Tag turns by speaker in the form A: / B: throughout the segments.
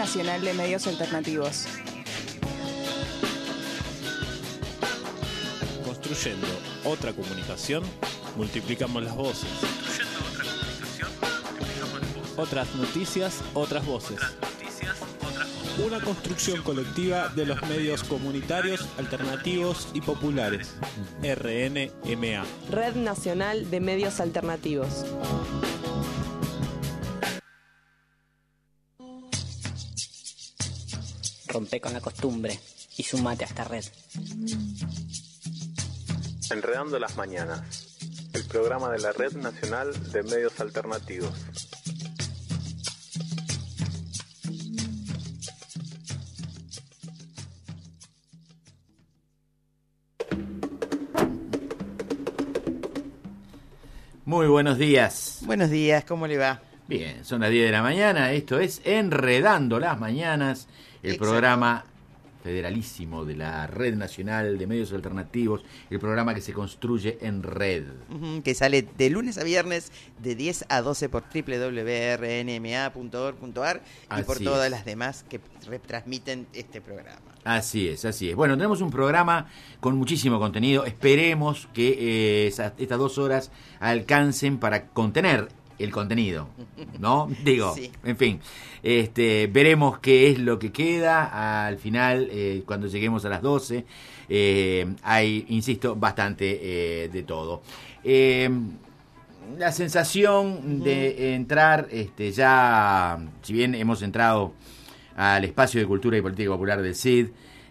A: Nacional de Medios Alternativos.
B: Construyendo otra comunicación, multiplicamos las voces. Otras noticias, otras voces. Una construcción colectiva de los medios comunitarios, alternativos y populares. RNMA.
C: Red Nacional de Medios Alternativos.
D: Rompe con la costumbre y sumate a esta red.
E: Enredando las mañanas, el programa de la Red Nacional de Medios Alternativos.
F: Muy buenos días.
G: Buenos días, ¿cómo le va?
F: Bien, son las 10 de la mañana, esto es Enredando las Mañanas, el programa federalísimo de la Red Nacional de Medios Alternativos, el programa que se construye en red.
G: Que sale de lunes a viernes de 10 a 12 por www.rnma.org.ar y por todas las demás que retransmiten este programa.
F: Así es, así es. Bueno, tenemos un programa con muchísimo contenido. Esperemos que estas 2 horas alcancen para contener el contenido, ¿no? Digo, sí. En fin, veremos qué es lo que queda al final, cuando lleguemos a las 12. Hay, insisto, bastante de todo. La sensación de entrar, ya, si bien hemos entrado al espacio de cultura y política popular del CID,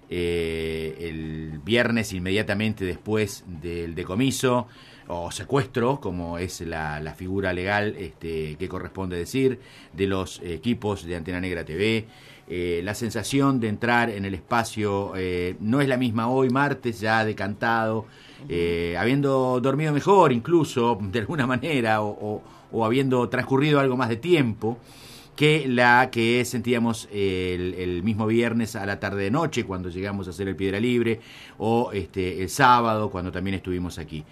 F: el viernes inmediatamente después del decomiso o secuestro, como es la figura legal que corresponde decir, de los equipos de Antena Negra TV. La sensación de entrar en el espacio no es la misma hoy, martes, ya decantado, habiendo dormido mejor incluso, de alguna manera, o habiendo transcurrido algo más de tiempo que la que sentíamos el mismo viernes a la tarde de noche, cuando llegamos a hacer el Piedra Libre, o el sábado, cuando también estuvimos aquí.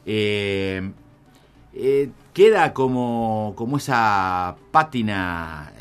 F: Queda como esa pátina,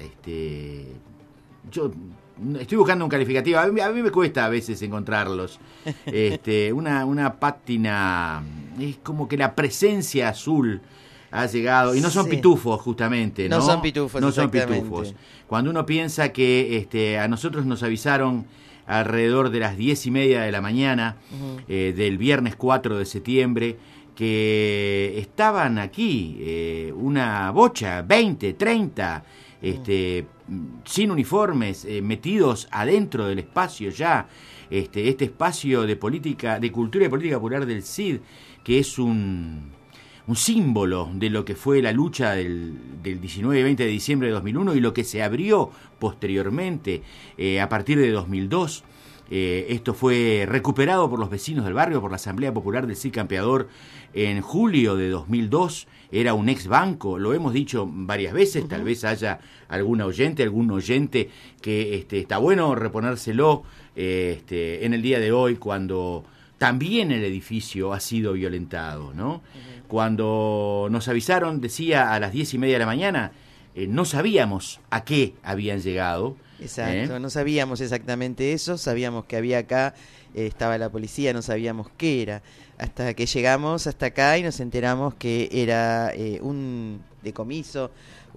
F: yo estoy buscando un calificativo, a mí me cuesta a veces encontrarlos, una pátina, es como que la presencia azul ha llegado, y no son pitufos justamente, ¿no?
G: No son pitufos,
F: no son pitufos. Cuando uno piensa que a nosotros nos avisaron alrededor de las 10:30 de la mañana del viernes 4 de septiembre, que estaban aquí una bocha, 20, 30, sin uniformes, metidos adentro del espacio ya, este espacio de política, de cultura y política popular del CID, que es un símbolo de lo que fue la lucha del 19 y 20 de diciembre de 2001 y lo que se abrió posteriormente a partir de 2002. Esto fue recuperado por los vecinos del barrio, por la Asamblea Popular del CID Campeador en julio de 2002. Era un ex banco, lo hemos dicho varias veces, tal vez haya algún oyente que está bueno reponérselo en el día de hoy, cuando también el edificio ha sido violentado, ¿no? Cuando nos avisaron, decía, a las 10:30 de la mañana, no sabíamos a qué habían llegado.
G: Exacto, no sabíamos exactamente eso, sabíamos que había acá, estaba la policía, no sabíamos qué era, hasta que llegamos hasta acá y nos enteramos que era un decomiso,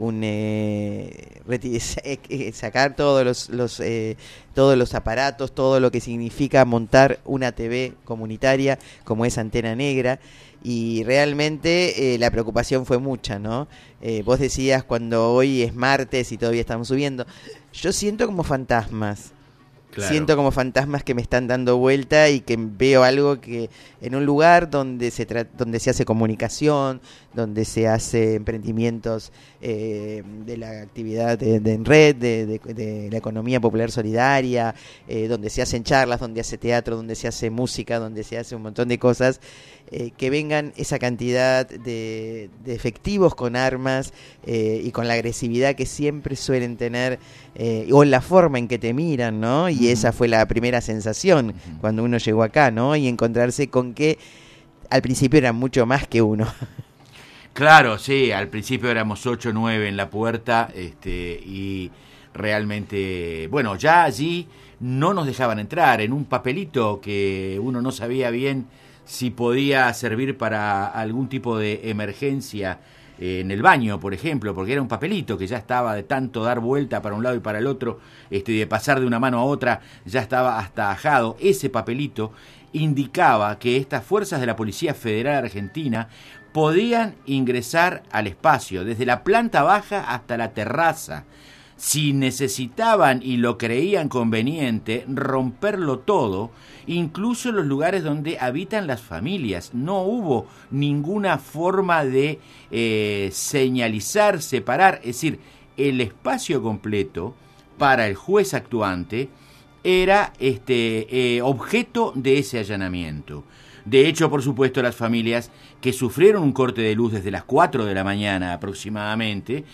G: sacar todos los aparatos, todo lo que significa montar una TV comunitaria como es Antena Negra. Y realmente la preocupación fue mucha, ¿no? Vos decías, cuando hoy es martes y todavía estamos subiendo, yo siento como fantasmas. Claro. Siento como fantasmas que me están dando vuelta y que veo algo que en un lugar donde se hace comunicación, donde se hace emprendimientos de la actividad en red, de la economía popular solidaria, donde se hacen charlas, donde hace teatro, donde se hace música, donde se hace un montón de cosas, que vengan esa cantidad de efectivos con armas y con la agresividad que siempre suelen tener, o la forma en que te miran, ¿no? Y esa fue la primera sensación cuando uno llegó acá, ¿no? Y encontrarse con que al principio eran mucho más que uno.
F: Claro, sí, al principio éramos 8 o 9 en la puerta, y realmente, bueno, ya allí no nos dejaban entrar, en un papelito que uno no sabía bien si podía servir para algún tipo de emergencia en el baño, por ejemplo, porque era un papelito que ya estaba de tanto dar vuelta para un lado y para el otro, de pasar de una mano a otra, ya estaba hasta ajado. Ese papelito indicaba que estas fuerzas de la Policía Federal Argentina podían ingresar al espacio, desde la planta baja hasta la terraza. Si necesitaban y lo creían conveniente, romperlo todo, incluso en los lugares donde habitan las familias. No hubo ninguna forma de señalizar, separar, es decir, el espacio completo para el juez actuante era objeto de ese allanamiento. De hecho, por supuesto, las familias que sufrieron un corte de luz desde las 4 de la mañana aproximadamente,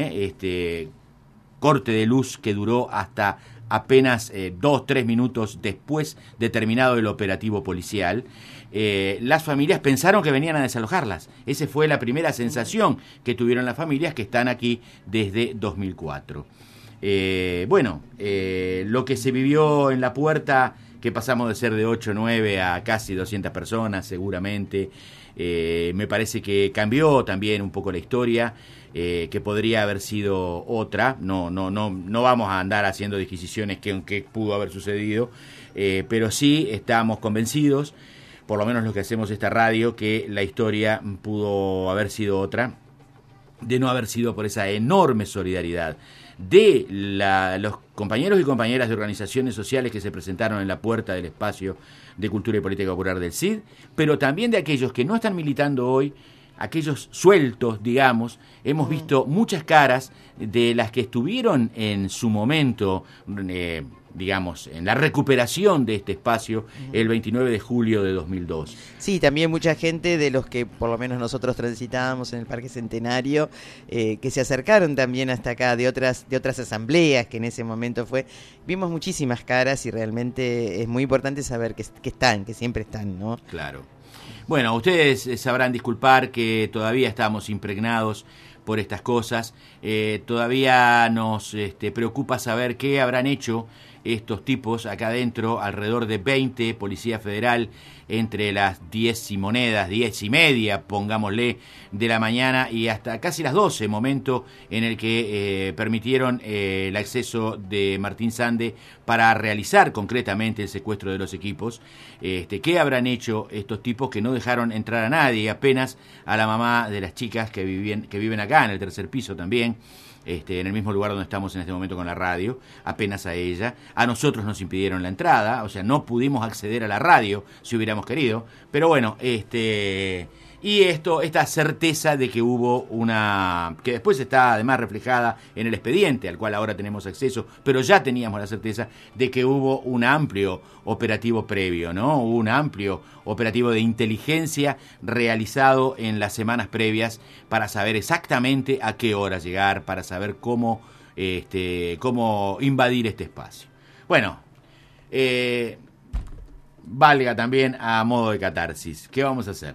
F: corte de luz que duró hasta apenas 2-3 minutos después de terminado el operativo policial, las familias pensaron que venían a desalojarlas. Esa fue la primera sensación que tuvieron las familias que están aquí desde 2004. Lo que se vivió en La Puerta, que pasamos de ser de 8 o 9 a casi 200 personas seguramente, me parece que cambió también un poco la historia, que podría haber sido otra. No vamos a andar haciendo disquisiciones que pudo haber sucedido, pero sí estamos convencidos, por lo menos los que hacemos esta radio, que la historia pudo haber sido otra, de no haber sido por esa enorme solidaridad de los compañeros y compañeras de organizaciones sociales que se presentaron en la puerta del espacio de Cultura y Política Popular del CID, pero también de aquellos que no están militando hoy, aquellos sueltos, digamos. Hemos visto muchas caras de las que estuvieron en su momento, en la recuperación de este espacio el 29 de julio de 2002.
G: Sí, también mucha gente de los que por lo menos nosotros transitábamos en el Parque Centenario, que se acercaron también hasta acá de otras asambleas que en ese momento fue. Vimos muchísimas caras y realmente es muy importante saber que siempre están, ¿no?
F: Claro. Bueno, ustedes sabrán disculpar que todavía estamos impregnados por estas cosas. Todavía nos preocupa saber qué habrán hecho estos tipos acá adentro, alrededor de 20 Policía Federal, entre las 10 y monedas, 10 y media, pongámosle, de la mañana y hasta casi las 12, momento en el que permitieron el acceso de Martín Sande para realizar concretamente el secuestro de los equipos. ¿Qué habrán hecho estos tipos que no dejaron entrar a nadie, apenas a la mamá de las chicas que viven acá en el tercer piso también? En el mismo lugar donde estamos en este momento con la radio, apenas a ella. A nosotros nos impidieron la entrada, o sea, no pudimos acceder a la radio si hubiéramos querido, pero bueno, y esta certeza de que hubo que después está además reflejada en el expediente al cual ahora tenemos acceso, pero ya teníamos la certeza de que hubo un amplio operativo previo, ¿no? Hubo un amplio operativo de inteligencia realizado en las semanas previas para saber exactamente a qué hora llegar, para saber cómo invadir este espacio. Bueno, valga también a modo de catarsis. ¿Qué vamos a hacer?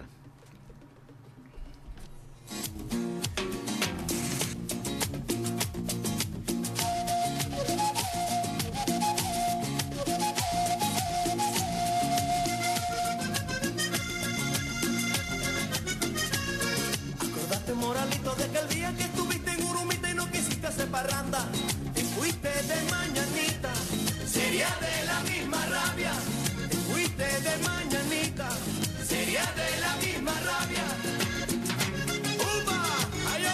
H: Moralito, de aquel día que estuviste en Urumita y no quisiste hacer parranda, te fuiste de mañanita, sería de la misma rabia, te fuiste de mañanita, sería de la misma rabia. ¡Upa! ¡Ay,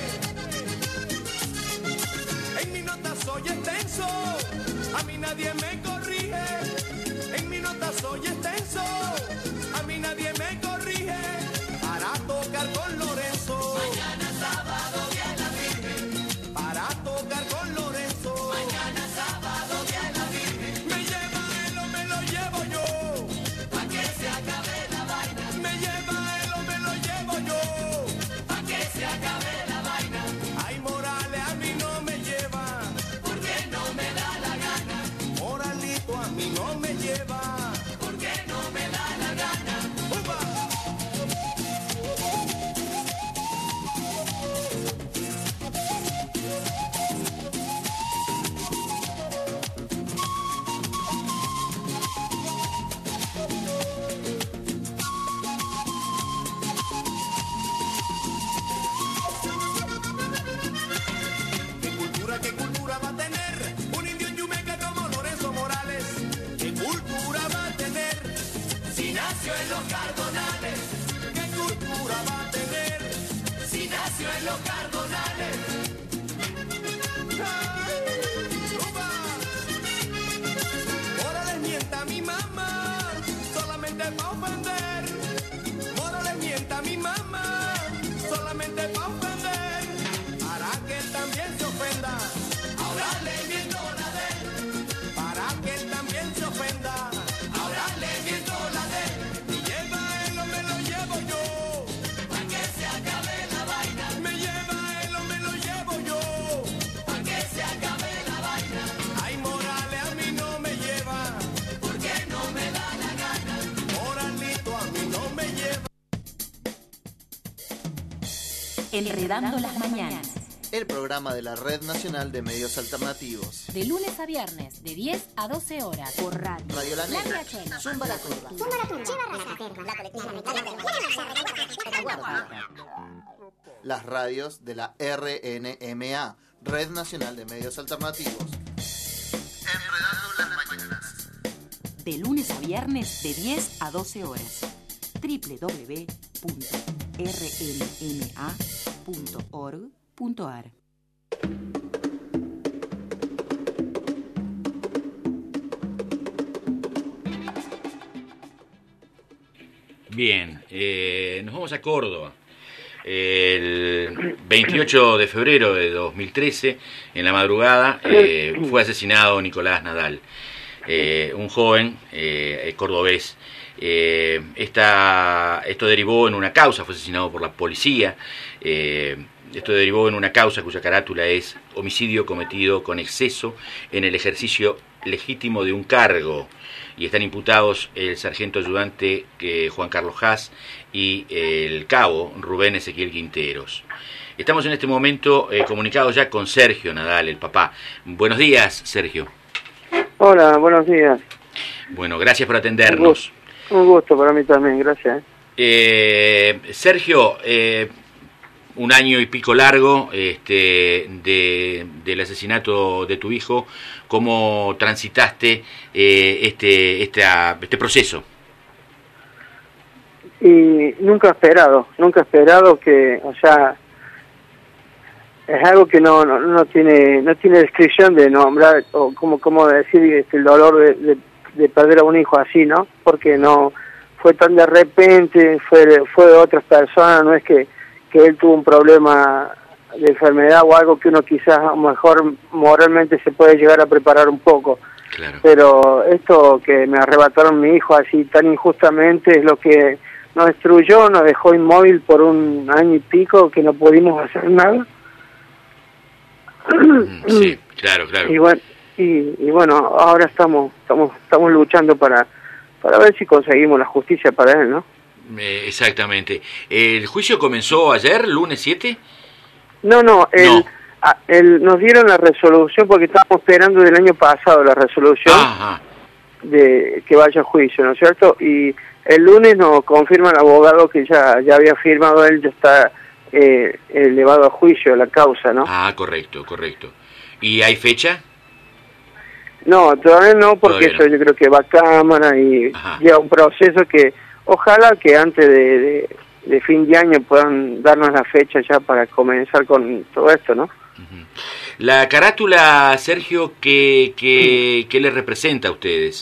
H: hombre! En mi nota soy extenso, a mí nadie me corrige, en mi nota soy extenso, a mí nadie me corrige, para tocar con Lorenzo. Mañana sábado día de la Virgen. Para tocar con Lorenzo. Mañana sábado día de la Virgen. Me lleva él o me lo llevo yo. Pa' que se acabe la vaina. Me lleva él o me lo llevo yo. Pa' que se acabe la vaina. Ay, Morales a mí no me lleva. Porque no me da la gana.
I: Enredando las Mañanas.
J: El programa de la Red Nacional de Medios Alternativos.
I: De lunes a viernes, de 10 a 12 horas. Por radio.
J: Radio La Negra. Zumba la Turba. Las radios de la RNMA, Red Nacional de Medios Alternativos. Enredando las Mañanas.
I: De lunes a viernes, de 10 a 12 horas. www.rnma.org.ar.
F: Bien, nos vamos a Córdoba. El 28 de febrero de 2013, en la madrugada, fue asesinado Nicolás Nadal, un joven cordobés. Esto derivó en una causa, fue asesinado por la policía. Esto derivó en una causa cuya carátula es homicidio cometido con exceso en el ejercicio legítimo de un cargo, y están imputados el sargento ayudante Juan Carlos Haas y el cabo Rubén Ezequiel Quinteros. Estamos en este momento comunicados ya con Sergio Nadal, el papá. Buenos días, Sergio.
K: Hola, buenos días.
F: Bueno, gracias por atendernos.
K: Un gusto para mí también, gracias.
F: Sergio, un año y pico largo del asesinato de tu hijo. ¿Cómo transitaste este proceso?
K: Y nunca esperado que, o sea, es algo que no tiene descripción de nombrar, o como decir el dolor de perder a un hijo así, ¿no? Porque no fue tan de repente, fue de otras personas, no es que él tuvo un problema de enfermedad o algo que uno quizás a lo mejor moralmente se puede llegar a preparar un poco.
F: Claro.
K: Pero esto que me arrebataron mi hijo así tan injustamente es lo que nos destruyó, nos dejó inmóvil por un año y pico que no pudimos hacer nada.
F: Sí, claro.
K: Y bueno, ahora estamos luchando para ver si conseguimos la justicia para él, ¿no?
F: Exactamente. ¿El juicio comenzó ayer, lunes 7?
K: No. Nos dieron la resolución porque estábamos esperando del año pasado la resolución de que vaya a juicio, ¿no es cierto? Y el lunes nos confirma el abogado que ya había firmado él, ya está elevado a juicio la causa, ¿no?
F: Ah, correcto. ¿Y hay fecha?
K: No, todavía no, porque
F: todavía no.
K: Yo creo que va a cámara y lleva un proceso que ojalá que antes de fin de año puedan darnos la fecha ya para comenzar con todo esto, ¿no?
F: La carátula, Sergio, ¿qué les representa a ustedes?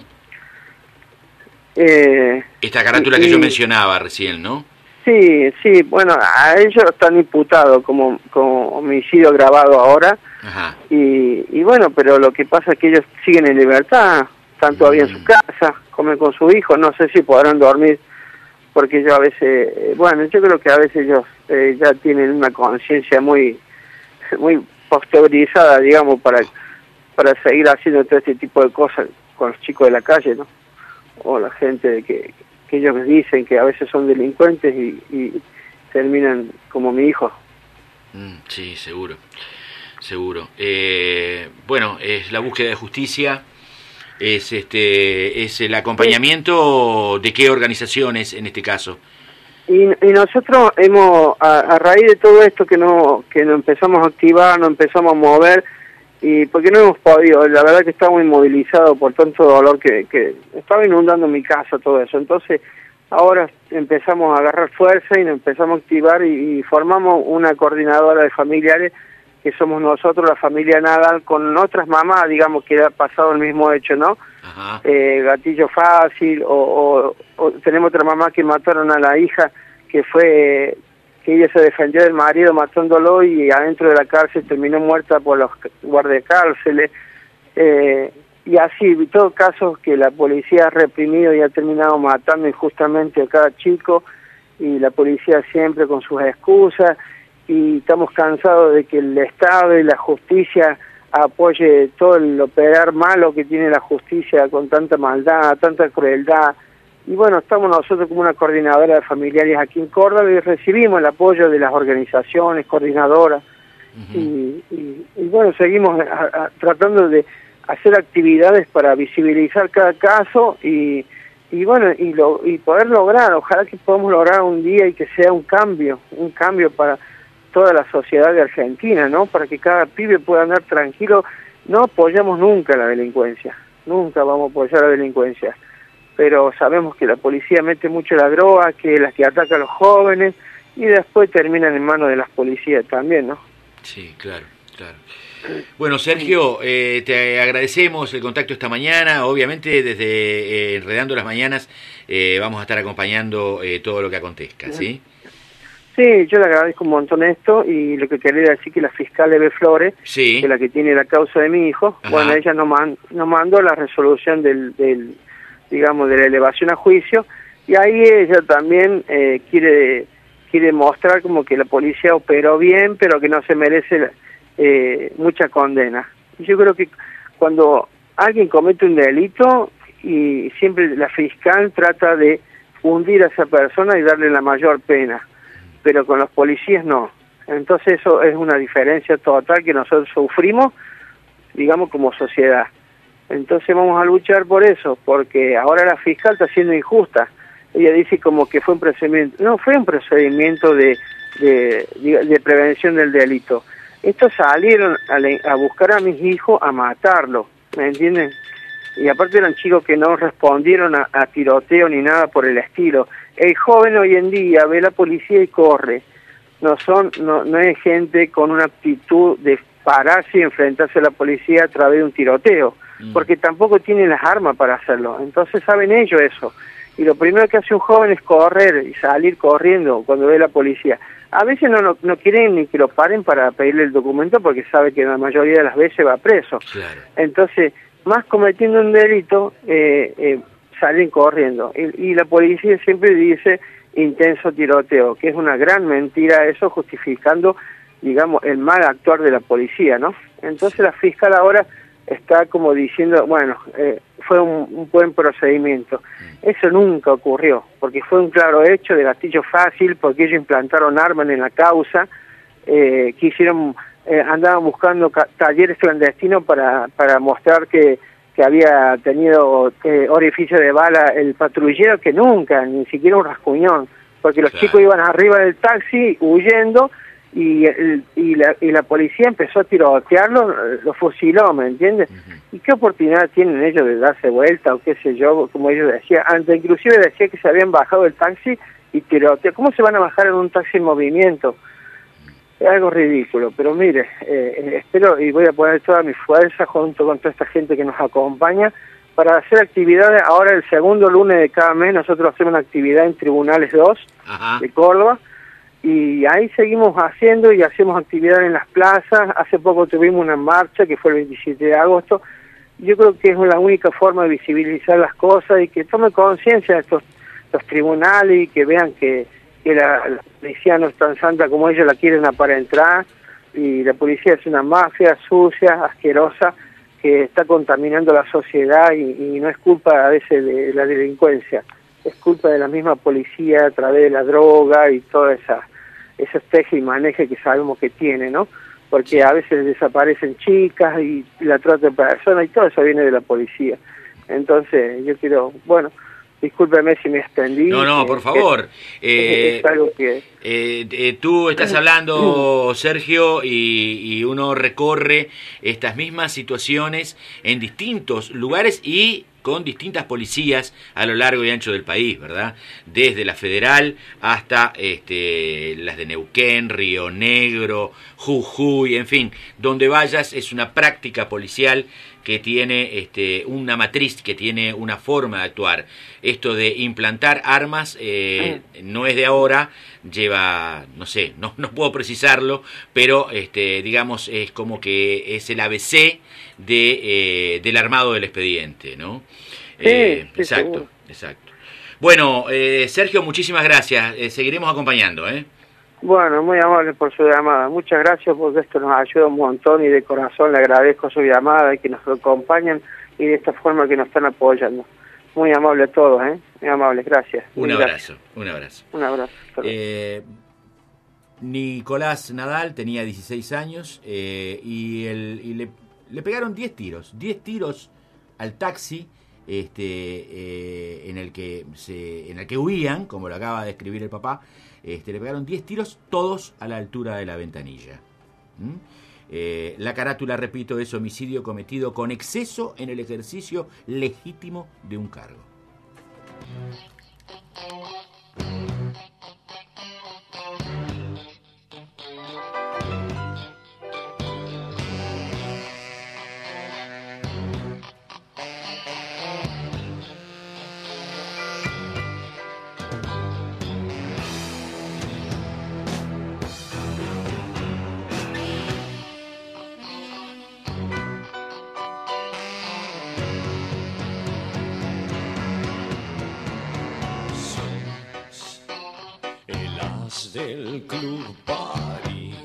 F: Esta carátula que yo mencionaba recién, ¿no?
K: Sí, bueno, a ellos están imputados como homicidio agravado ahora.
F: Ajá.
K: Y bueno, pero lo que pasa es que ellos siguen en libertad, están todavía en su casa, comen con su hijo, no sé si podrán dormir, porque yo a veces, yo creo que a veces ellos ya tienen una conciencia muy posteriorizada, digamos, para seguir haciendo todo este tipo de cosas con los chicos de la calle, ¿no? O la gente que ellos dicen que a veces son delincuentes y terminan como mi hijo.
F: Sí, seguro. Bueno, es la búsqueda de justicia, es el acompañamiento de qué organizaciones en este caso.
K: Y nosotros a raíz de todo esto que nos empezamos a activar, nos empezamos a mover, y porque no hemos podido, la verdad que estamos inmovilizados por tanto dolor que estaba inundando mi casa, todo eso. Entonces ahora empezamos a agarrar fuerza y nos empezamos a activar y formamos una coordinadora de familiares que somos nosotros, la familia Nadal, con otras mamás, digamos, que ha pasado el mismo hecho, ¿no?
F: Ajá.
K: Gatillo fácil, o tenemos otra mamá que mataron a la hija, que ella se defendió del marido matándolo y adentro de la cárcel terminó muerta por los guardiacárceles. Y así, todos casos que la policía ha reprimido y ha terminado matando injustamente a cada chico, y la policía siempre con sus excusas, y estamos cansados de que el Estado y la justicia apoye todo el operar malo que tiene la justicia con tanta maldad, tanta crueldad, bueno, estamos nosotros como una coordinadora de familiares aquí en Córdoba y recibimos el apoyo de las organizaciones, coordinadoras, y bueno, seguimos tratando de hacer actividades para visibilizar cada caso y bueno, y poder lograr, ojalá que podamos lograr un día y que sea un cambio para toda la sociedad de Argentina, ¿no? Para que cada pibe pueda andar tranquilo. No apoyamos nunca la delincuencia, nunca vamos a apoyar la delincuencia, pero sabemos que la policía mete mucho la droga, que es la que ataca a los jóvenes, y después terminan en manos de las policías también, ¿no?
F: Sí, claro. Bueno, Sergio, te agradecemos el contacto esta mañana. Obviamente, desde Enredando las Mañanas vamos a estar acompañando todo lo que acontezca, ¿sí?
K: Sí, yo le agradezco un montón esto, y lo que quería decir que la fiscal Eve Flores,
F: sí,
K: que es la que tiene la causa de mi hijo,
F: ajá,
K: bueno, ella nos mandó la resolución digamos, de la elevación a juicio, y ahí ella también quiere mostrar como que la policía operó bien, pero que no se merece mucha condena. Y yo creo que cuando alguien comete un delito, y siempre la fiscal trata de hundir a esa persona y darle la mayor pena, pero con los policías no. Entonces eso es una diferencia total que nosotros sufrimos, digamos, como sociedad. Entonces vamos a luchar por eso, porque ahora la fiscal está siendo injusta. Ella dice como que fue un procedimiento, no fue un procedimiento de prevención del delito. Estos salieron a buscar a mis hijos, a matarlo, ¿me entienden? Y aparte eran chicos que no respondieron a tiroteo ni nada por el estilo. El joven hoy en día ve la policía y corre. No es gente con una actitud de pararse y enfrentarse a la policía a través de un tiroteo, porque tampoco tienen las armas para hacerlo. Entonces saben ellos eso. Y lo primero que hace un joven es correr y salir corriendo cuando ve la policía. A veces no quieren ni que lo paren para pedirle el documento, porque sabe que la mayoría de las veces va preso.
F: Claro.
K: Entonces, más cometiendo un delito, salen corriendo. Y la policía siempre dice intenso tiroteo, que es una gran mentira eso, justificando, digamos, el mal actuar de la policía, ¿no? Entonces la fiscal ahora está como diciendo, bueno, fue un buen procedimiento. Eso nunca ocurrió, porque fue un claro hecho de gatillo fácil, porque ellos implantaron armas en la causa, andaban buscando talleres clandestinos para mostrar que había tenido orificio de bala el patrullero, que nunca, ni siquiera un rasguñón, porque los chicos iban arriba del taxi huyendo, y la policía empezó a tirotearlo, lo fusiló, ¿me entiendes? ¿Y qué oportunidad tienen ellos de darse vuelta o qué sé yo, como ellos decían? Antes inclusive decía que se habían bajado del taxi y tiroteado. ¿Cómo se van a bajar en un taxi en movimiento? Es algo ridículo, pero mire, espero y voy a poner toda mi fuerza junto con toda esta gente que nos acompaña para hacer actividades. Ahora el segundo lunes de cada mes nosotros hacemos una actividad en Tribunales 2 de Córdoba, y ahí seguimos haciendo y hacemos actividades en las plazas. Hace poco tuvimos una marcha que fue el 27 de agosto. Yo creo que es la única forma de visibilizar las cosas y que tome conciencia de los tribunales, y que vean que la policía no es tan santa como ellos la quieren para entrar, y la policía es una mafia sucia, asquerosa, que está contaminando la sociedad, y no es culpa a veces de la delincuencia, es culpa de la misma policía a través de la droga y todas esos teje y maneje que sabemos que tiene, ¿no? Porque a veces desaparecen chicas y la trata de personas, y todo eso viene de la policía. Entonces yo quiero, bueno, discúlpeme si me extendí.
F: No, por favor.
K: Es algo que...
F: tú estás hablando, Sergio, y uno recorre estas mismas situaciones en distintos lugares y con distintas policías a lo largo y ancho del país, ¿verdad? Desde la Federal hasta las de Neuquén, Río Negro, Jujuy, en fin, donde vayas es una práctica policial que tiene una matriz, que tiene una forma de actuar. Esto de implantar armas no es de ahora, lleva, no sé, no puedo precisarlo, pero digamos es como que es el ABC del armado del expediente, ¿no?
K: Sí,
F: exacto. Bueno, Sergio, muchísimas gracias. Seguiremos acompañando, ¿eh?
K: Bueno, muy amable por su llamada. Muchas gracias, porque esto nos ayuda un montón, y de corazón le agradezco su llamada y que nos acompañan, y de esta forma que nos están apoyando. Muy amable a todos, muy amables, gracias.
F: Un abrazo.
K: Un abrazo.
F: Nicolás Nadal tenía 16 años y le pegaron 10 tiros al taxi en el que huían, como lo acaba de describir el papá. Le pegaron 10 tiros, todos a la altura de la ventanilla. La carátula, repito, es homicidio cometido con exceso en el ejercicio legítimo de un cargo.
H: Del Club París.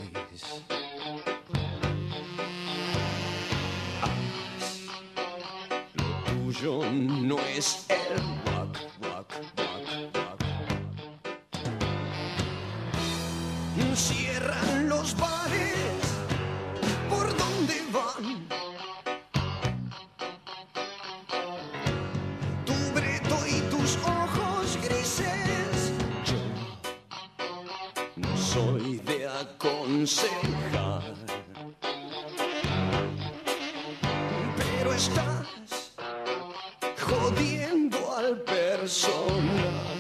H: Lo tuyo no es el rock, rock, rock, rock. Cierran los bares, ¿por dónde van? Tu breto y tus ojos grises. No soy de aconsejar, pero estás jodiendo al personal.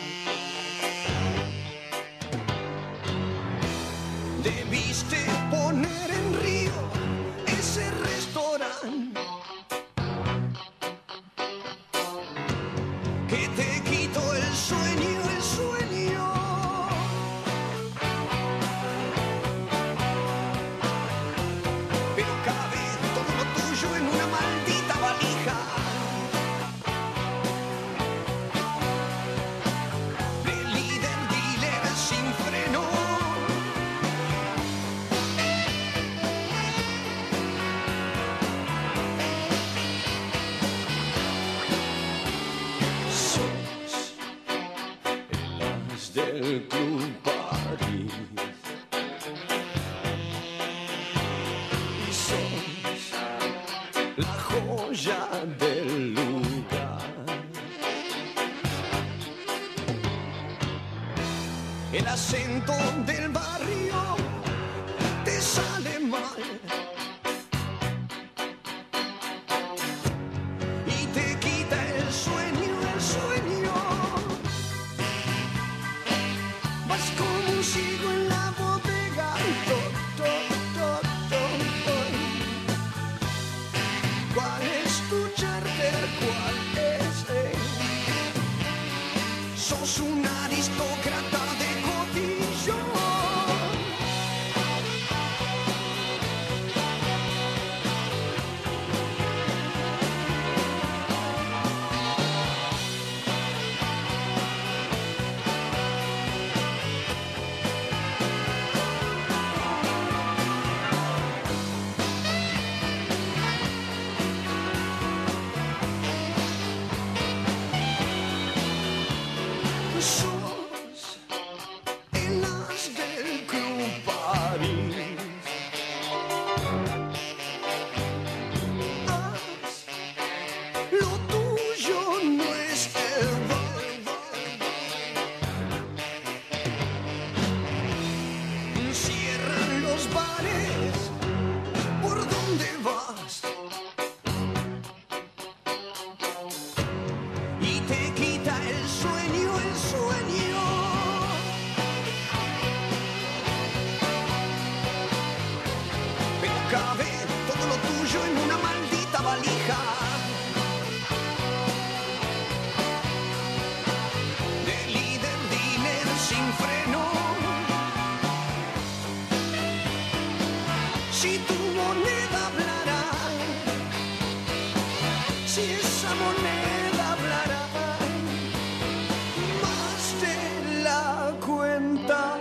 H: Debiste poner en río ese restaurante que te quitó el sueño, el sueño. Pero cabe todo lo tuyo en una maldita valija. De líder, dealer sin freno. Sos el as del Club París. Y sos la joya del lugar. El acento del barrio te sale mal y te quita el sueño, el sueño. Vas como un ciego en la bodega. ¿Cuál es tu charter? ¿Cuál es él? Sos un aristócrata de cotillón. Sos el as del Club París. Haz lo tuyo, no es el rock. Cierran los bares, ¿por dónde vas? Y te quita el sueño, el sueño. Pero cabe todo lo tuyo en una maldita valija. De líder, dealer sin freno. Si tu moneda hablará, si esa moneda hablará más de la cuenta.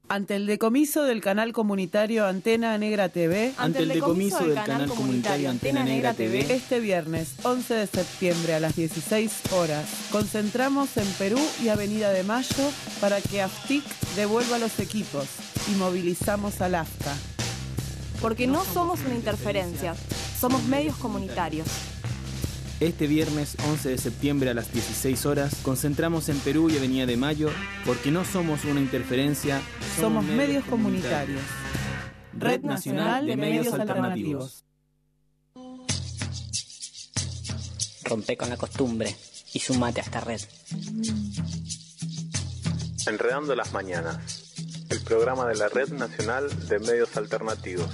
A: Ante el decomiso del canal comunitario Antena Negra TV,
L: ante el decomiso del canal comunitario Antena Negra TV,
A: este viernes 11 de septiembre a las 16 horas, concentramos en Perú y Avenida de Mayo para que AFTIC devuelva los equipos y movilizamos al AFCA.
M: Porque no somos una interferencia, somos medios comunitarios.
L: Este viernes 11 de septiembre a las 16 horas, concentramos en Perú y Avenida de Mayo, porque no somos una interferencia,
A: somos medios comunitarios. Red Nacional de Medios Alternativos.
D: Rompe con la costumbre y sumate a esta red.
E: Enredando las mañanas, el programa de la Red Nacional de Medios Alternativos.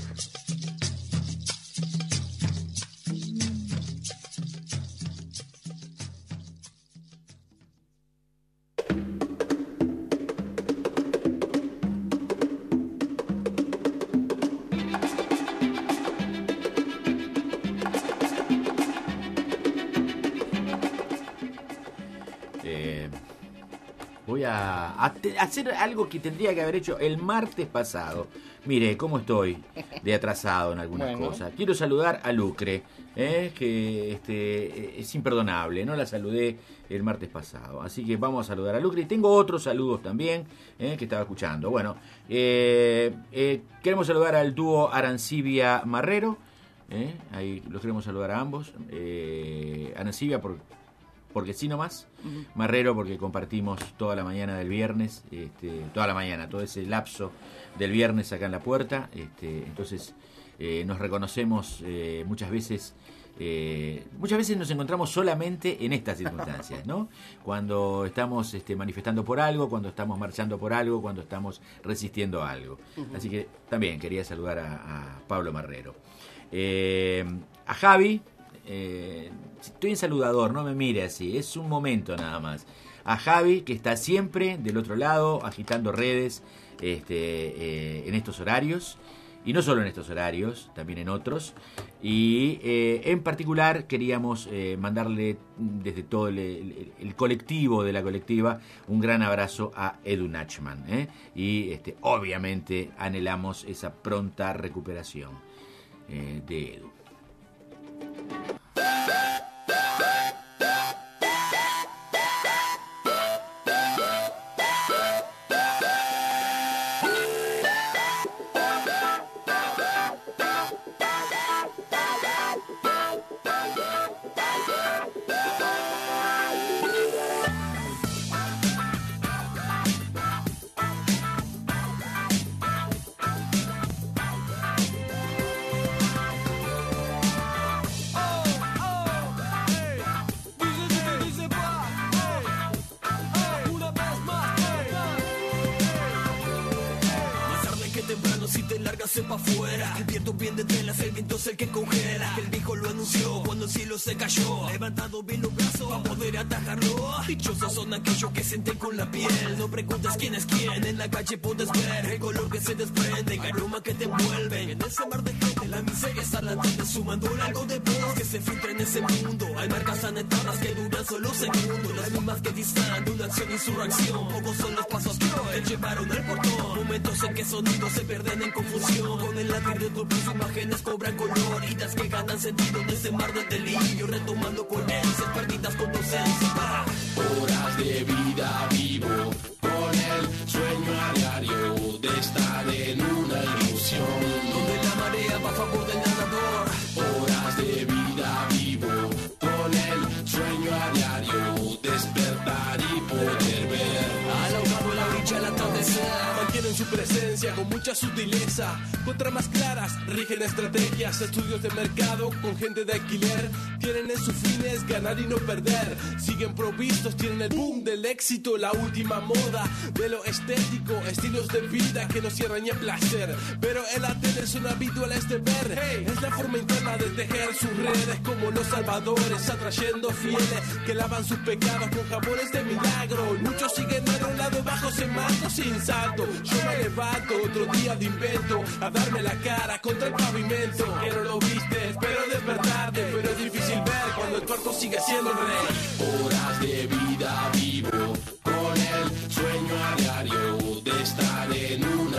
F: Voy a hacer algo que tendría que haber hecho el martes pasado. Mire cómo estoy de atrasado en algunas cosas. Quiero saludar a Lucre, que es imperdonable. No la saludé el martes pasado. Así que vamos a saludar a Lucre. Y tengo otros saludos también que estaba escuchando. Bueno, queremos saludar al dúo Arancibia Marrero. Ahí los queremos saludar a ambos. Arancibia porque sí nomás, Marrero porque compartimos toda la mañana del viernes, todo ese lapso del viernes acá en La Puerta, entonces nos reconocemos muchas veces nos encontramos solamente en estas circunstancias, ¿no? Cuando estamos manifestando por algo, cuando estamos marchando por algo, cuando estamos resistiendo a algo. Así que también quería saludar a Pablo Marrero. A Javi, estoy en saludador, no me mire así, es un momento nada más. A Javi, que está siempre del otro lado, agitando redes en estos horarios, y no solo en estos horarios, también en otros. Y en particular queríamos mandarle desde todo el colectivo de la colectiva un gran abrazo a Edu Nachman, y obviamente anhelamos esa pronta recuperación de Edu.
H: Pa' afuera. El viento bien de telas, el viento es el que congela. El viejo lo anunció cuando el cielo se cayó. Levantado bien los brazos para poder atajarlo. Dichosos son aquellos que sienten con la piel. No preguntas quién es quién, en la calle puedes ver el color que se desprende, el aroma que te envuelve. En ese mar de gente la miseria está latente, sumando algo de voz que se filtra en ese mundo. Hay marcas anetadas que duran solo segundos, las mismas que distan de una acción y su reacción. Pocos son los pasos que te llevaron al portón. Momentos en que sonidos se pierden en confusión. Con el latir de tu tus imágenes cobran color, idas que ganan sentido en ese mar de delirio, retomando coherencias perdidas con docencia.
N: Horas de vida vivo con el sueño a diario de estar en una ilusión
H: donde la marea va a favor del nadador.
N: Horas de vida vivo con el sueño a diario, despertar y poder ver
H: a la orilla de la orilla al atardecer.
O: Mantienen su presencia con mucha sutileza, con tramas claras, rigen estrategias, estudios de mercado con gente de alquiler. Tienen en sus fines ganar y no perder. Siguen provistos, tienen el boom del éxito, la última moda de lo estético, estilos de vida que no cierran ni el placer. Pero en la tele son habituales de ver. Es la forma interna de tejer sus redes, como los salvadores atrayendo fieles que lavan sus pecados con jabones de milagro. Muchos siguen a un lado bajo ese manto sin salto. Yo me levanto otro día de invento a darme la cara contra el pavimento. Que no lo viste, espero despertarte, pero es difícil ver cuando el cuerpo sigue siendo el rey.
N: Horas de vida vivo con el sueño a diario de estar en una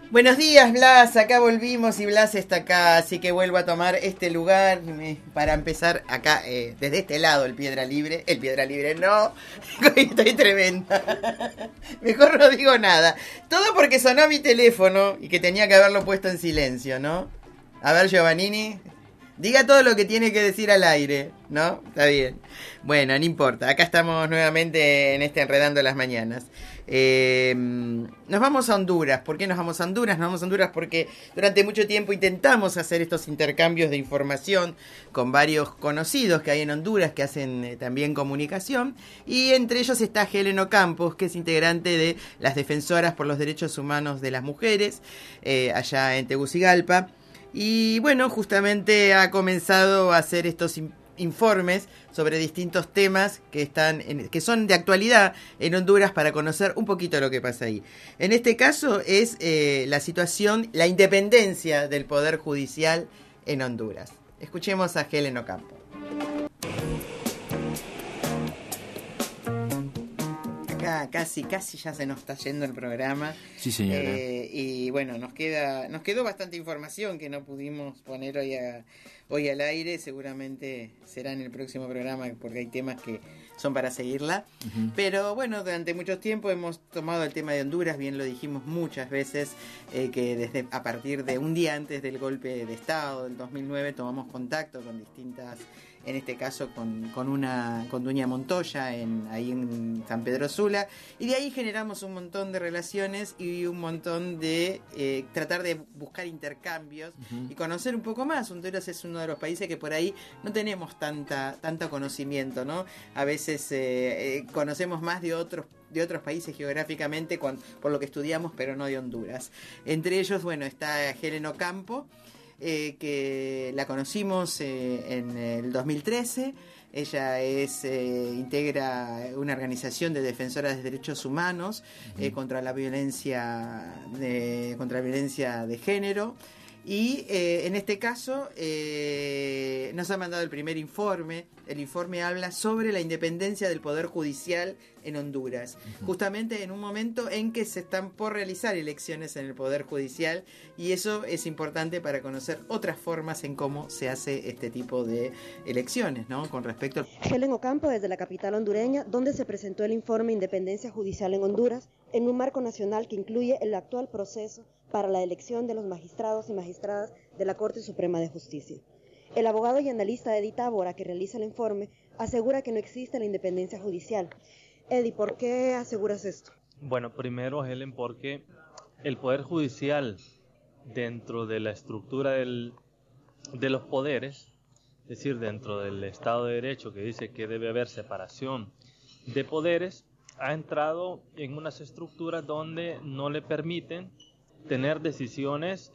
G: Buenos días, Blas, acá volvimos y Blas está acá, así que vuelvo a tomar este lugar para empezar acá, desde este lado, el Piedra Libre no, estoy tremenda, mejor no digo nada, todo porque sonó mi teléfono y que tenía que haberlo puesto en silencio, ¿no? A ver, Giovannini, diga todo lo que tiene que decir al aire, ¿no? Está bien. Bueno, no importa, acá estamos nuevamente en Enredando las Mañanas. Nos vamos a Honduras. ¿Por qué nos vamos a Honduras? Nos vamos a Honduras porque durante mucho tiempo intentamos hacer estos intercambios de información con varios conocidos que hay en Honduras que hacen también comunicación, y entre ellos está Helen Ocampos, que es integrante de las Defensoras por los Derechos Humanos de las Mujeres allá en Tegucigalpa, y bueno, justamente ha comenzado a hacer estos informes sobre distintos temas que son de actualidad en Honduras para conocer un poquito lo que pasa ahí. En este caso es la situación, la independencia del Poder Judicial en Honduras. Escuchemos a Helen Ocampo. Acá casi ya se nos está yendo el programa.
F: Sí, señora.
G: Y bueno, nos quedó bastante información que no pudimos poner hoy al aire. Seguramente será en el próximo programa porque hay temas que son para seguirla. Uh-huh. Pero bueno, durante mucho tiempo hemos tomado el tema de Honduras, bien lo dijimos muchas veces, que a partir de un día antes del golpe de Estado del 2009 tomamos contacto con distintas, en este caso con Duña Montoya ahí en San Pedro Sula, y de ahí generamos un montón de relaciones y un montón de tratar de buscar intercambios y conocer un poco más. Honduras es uno de los países que por ahí no tenemos tanto conocimiento, ¿no? A veces conocemos más de otros países geográficamente por lo que estudiamos, pero no de Honduras. Entre ellos, bueno, está Helen Ocampo, que la conocimos en el 2013. Ella integra una organización de defensoras de derechos humanos contra la violencia de género. Y en este caso nos ha mandado el primer informe. El informe habla sobre la independencia del Poder Judicial en Honduras, justamente en un momento en que se están por realizar elecciones en el Poder Judicial, y eso es importante para conocer otras formas en cómo se hace este tipo de elecciones, ¿no? Con respecto a...
P: Helen Ocampo, desde la capital hondureña, donde se presentó el informe Independencia Judicial en Honduras, en un marco nacional que incluye el actual proceso para la elección de los magistrados y magistradas de la Corte Suprema de Justicia. El abogado y analista Eddie Tábora, que realiza el informe, asegura que no existe la independencia judicial. Eddie, ¿por qué aseguras esto?
Q: Bueno, primero, Helen, porque el Poder Judicial, dentro de la estructura de los poderes, es decir, dentro del Estado de Derecho, que dice que debe haber separación de poderes, ha entrado en unas estructuras donde no le permiten tener decisiones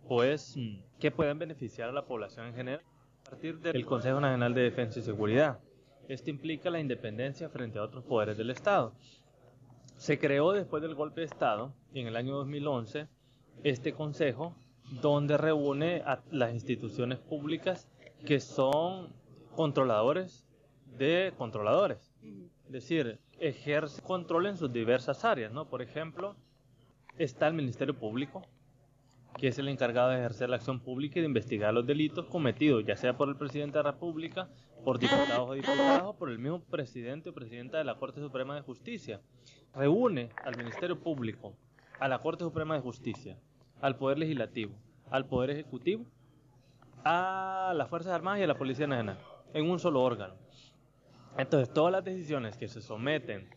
Q: que puedan beneficiar a la población en general a partir del Consejo Nacional de Defensa y Seguridad. Esto implica la independencia frente a otros poderes del Estado. Se creó después del golpe de Estado, en el año 2011, este consejo donde reúne a las instituciones públicas que son controladores de controladores. Es decir, ejerce control en sus diversas áreas, ¿no? Por ejemplo, está el Ministerio Público, que es el encargado de ejercer la acción pública y de investigar los delitos cometidos, ya sea por el presidente de la República, por diputados o diputadas, o por el mismo presidente o presidenta de la Corte Suprema de Justicia. Reúne al Ministerio Público, a la Corte Suprema de Justicia, al Poder Legislativo, al Poder Ejecutivo, a las Fuerzas Armadas y a la Policía Nacional, en un solo órgano. Entonces, todas las decisiones que se someten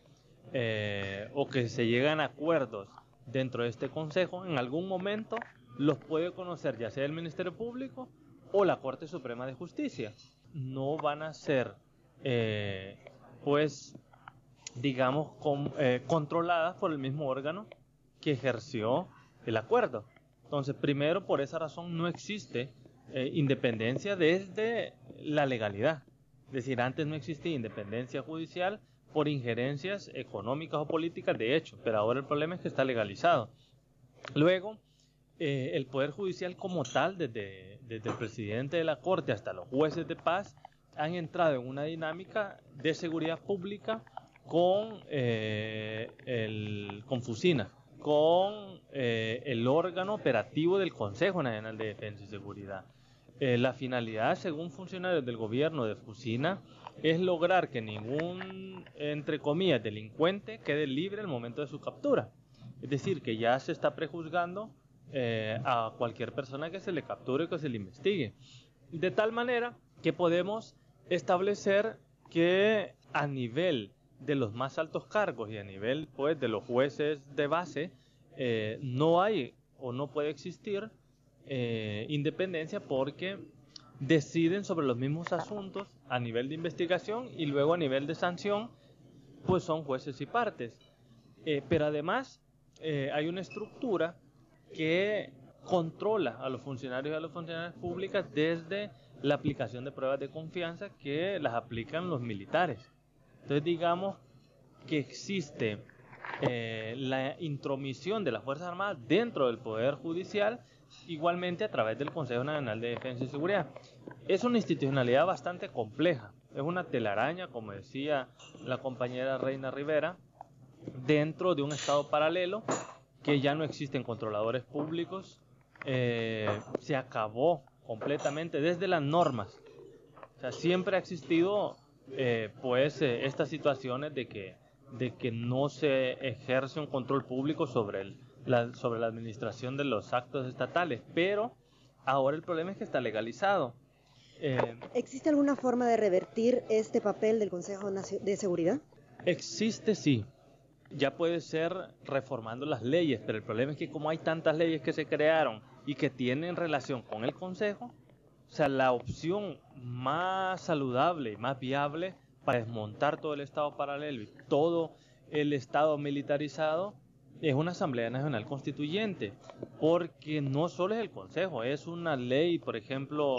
Q: o que se llegan a acuerdos dentro de este consejo, en algún momento los puede conocer ya sea el Ministerio Público o la Corte Suprema de Justicia. No van a ser, controladas por el mismo órgano que ejerció el acuerdo. Entonces, primero, por esa razón no existe independencia desde la legalidad. Es decir, antes no existía independencia judicial por injerencias económicas o políticas de hecho, pero ahora el problema es que está legalizado. Luego, el Poder Judicial como tal, desde el presidente de la Corte hasta los jueces de paz, han entrado en una dinámica de seguridad pública con Fusina, con el órgano operativo del Consejo Nacional de Defensa y Seguridad. La finalidad, según funcionarios del gobierno de Fusina, es lograr que ningún, entre comillas, delincuente quede libre al momento de su captura. Es decir, que ya se está prejuzgando a cualquier persona que se le capture o que se le investigue. De tal manera que podemos establecer que a nivel de los más altos cargos y a nivel pues de los jueces de base no hay o no puede existir independencia, porque deciden sobre los mismos asuntos a nivel de investigación y luego a nivel de sanción, pues son jueces y partes. Pero además hay una estructura que controla a los funcionarios y a las funcionarias públicas desde la aplicación de pruebas de confianza que las aplican los militares. Entonces digamos que existe la intromisión de las Fuerzas Armadas dentro del Poder Judicial, igualmente a través del Consejo Nacional de Defensa y Seguridad. Es una institucionalidad bastante compleja, es una telaraña, como decía la compañera Reina Rivera, dentro de un estado paralelo que ya no existen controladores públicos, se acabó completamente desde las normas. O sea, siempre ha existido estas situaciones de que no se ejerce un control público sobre la administración de los actos estatales, pero ahora el problema es que está legalizado.
P: ¿Existe alguna forma de revertir este papel del Consejo de Seguridad?
Q: Existe, sí. Ya puede ser reformando las leyes, pero el problema es que como hay tantas leyes que se crearon y que tienen relación con el Consejo, o sea, la opción más saludable y más viable para desmontar todo el Estado paralelo y todo el Estado militarizado es una Asamblea Nacional Constituyente, porque no solo es el Consejo, es una ley, por ejemplo,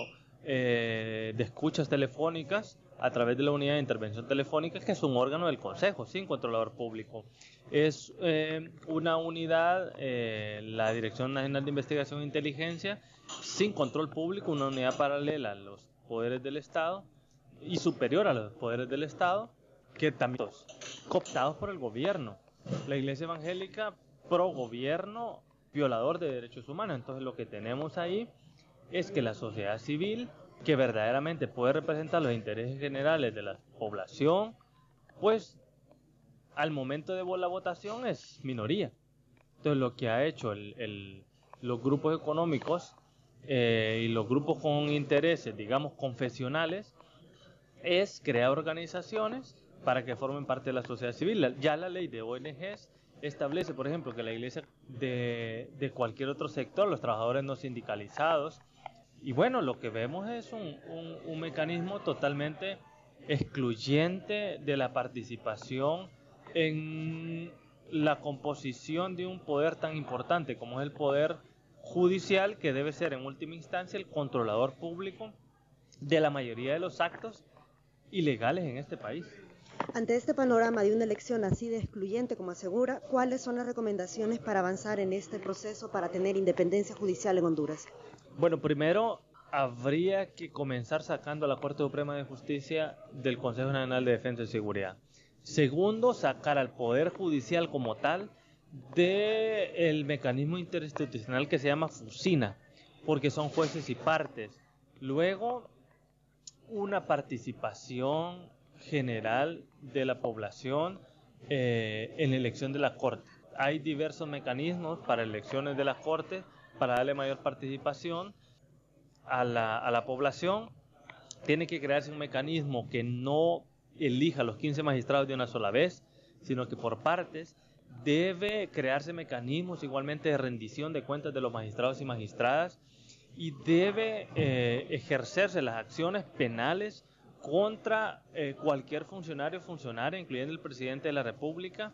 Q: de escuchas telefónicas a través de la Unidad de Intervención Telefónica, que es un órgano del Consejo, sin controlador público. Es una unidad, la Dirección Nacional de Investigación e Inteligencia, sin control público, una unidad paralela a los poderes del Estado y superior a los poderes del Estado, que también son cooptados por el gobierno. La Iglesia Evangélica pro gobierno, violador de derechos humanos. Entonces lo que tenemos ahí es que la sociedad civil, que verdaderamente puede representar los intereses generales de la población, pues al momento de la votación es minoría. Entonces lo que ha hecho los grupos económicos y los grupos con intereses, digamos, confesionales, es crear organizaciones para que formen parte de la sociedad civil. Ya la ley de ONGs establece, por ejemplo, que la iglesia de cualquier otro sector, los trabajadores no sindicalizados, y bueno, lo que vemos es un mecanismo totalmente excluyente de la participación en la composición de un poder tan importante como es el poder judicial, que debe ser en última instancia el controlador público de la mayoría de los actos ilegales en este país.
P: Ante este panorama de una elección así de excluyente como asegura, ¿cuáles son las recomendaciones para avanzar en este proceso para tener independencia judicial en Honduras?
Q: Bueno, primero habría que comenzar sacando a la Corte Suprema de Justicia del Consejo Nacional de Defensa y Seguridad. Segundo, sacar al Poder Judicial como tal del mecanismo interinstitucional que se llama Fusina, porque son jueces y partes. Luego, una participación general de la población en la elección de la Corte. Hay diversos mecanismos para elecciones de la Corte para darle mayor participación a la población. Tiene que crearse un mecanismo que no elija a los 15 magistrados de una sola vez, sino que por partes. Debe crearse mecanismos igualmente de rendición de cuentas de los magistrados y magistradas, y debe ejercerse las acciones penales contra cualquier funcionario o funcionaria, incluyendo el presidente de la República,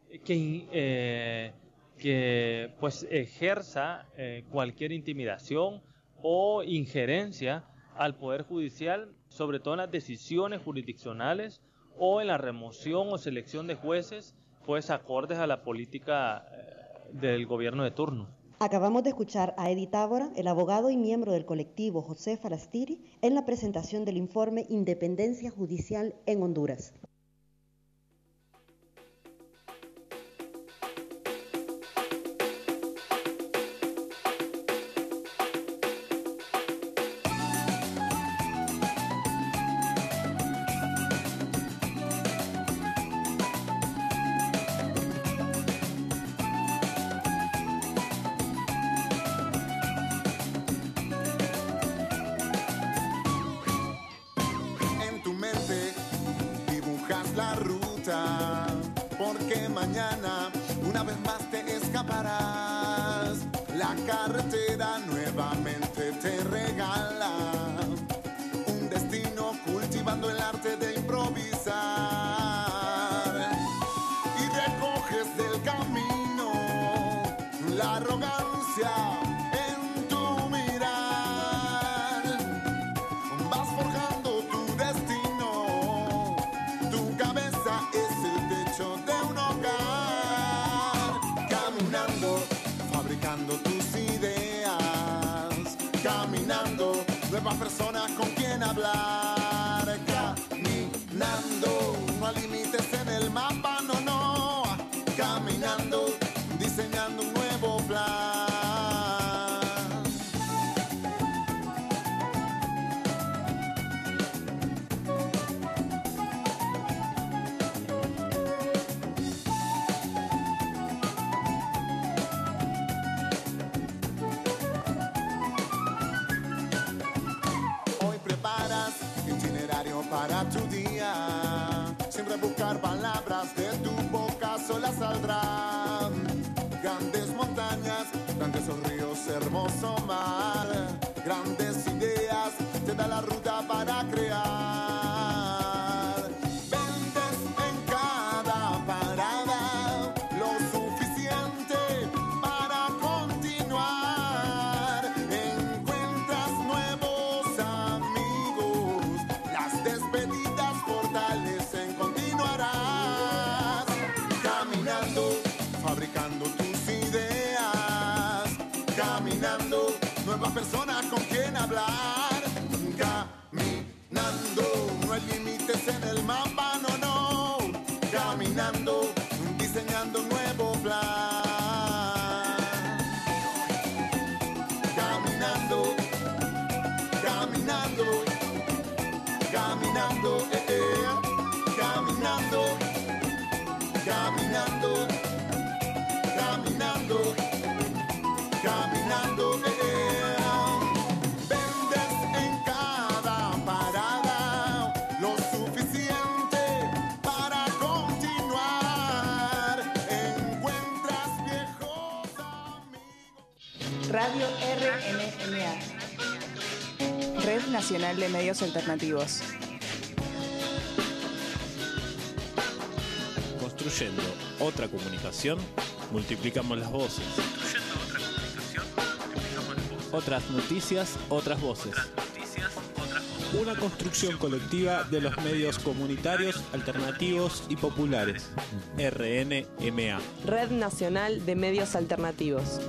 Q: que pues ejerza cualquier intimidación o injerencia al Poder Judicial, sobre todo en las decisiones jurisdiccionales o en la remoción o selección de jueces, pues acordes a la política del gobierno de turno.
P: Acabamos de escuchar a Eddie Tábora, el abogado y miembro del colectivo José Falastiri, en la presentación del informe Independencia Judicial en Honduras.
H: importa, porque mañana una vez más te escaparás. La carretera nuevamente te regala un destino cultivando el arte de improvisar. Y recoges del camino la arrogancia en tu mirar. Vas forjando tu destino, tu cabeza es el techo de un hogar. Caminando, fabricando tus ideas, caminando, nuevas personas con quien hablar. Caminando, no hay límites en el mapa, no, no. Caminando, diseñando un nuevo plan. Hoy preparas itinerario para tu día. Siempre buscar palabras de tu boca solas saldrán. Grandes montañas, grandes ríos, hermoso mar. Grandes ideas, te da la ruta para crear. Vendes en cada parada lo suficiente para continuar. Encuentras nuevos amigos, las despedidas fortalecen, continuarás. Caminando, fabricando tus ideas, caminando, nuevas personas con quien hablar. Caminando, no hay límites en el mapa, no, no. Caminando, diseñando un nuevo plan. Caminando, caminando, caminando, caminando, caminando, caminando, caminando, Vendes en cada parada lo suficiente para continuar. Encuentras viejos amigos.
R: Radio RNMA, Red Nacional de Medios Alternativos.
B: Construyendo otra comunicación, multiplicamos las voces. Otras noticias, otras voces.
S: Una construcción colectiva de los medios comunitarios, alternativos y populares.
B: RNMA.
C: Red Nacional de Medios Alternativos.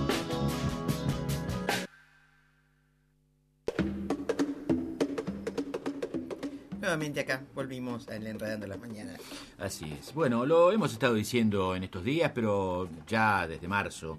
G: Nuevamente acá, volvimos al Enredando las Mañanas.
F: Así es. Bueno, lo hemos estado diciendo en estos días, pero ya desde marzo.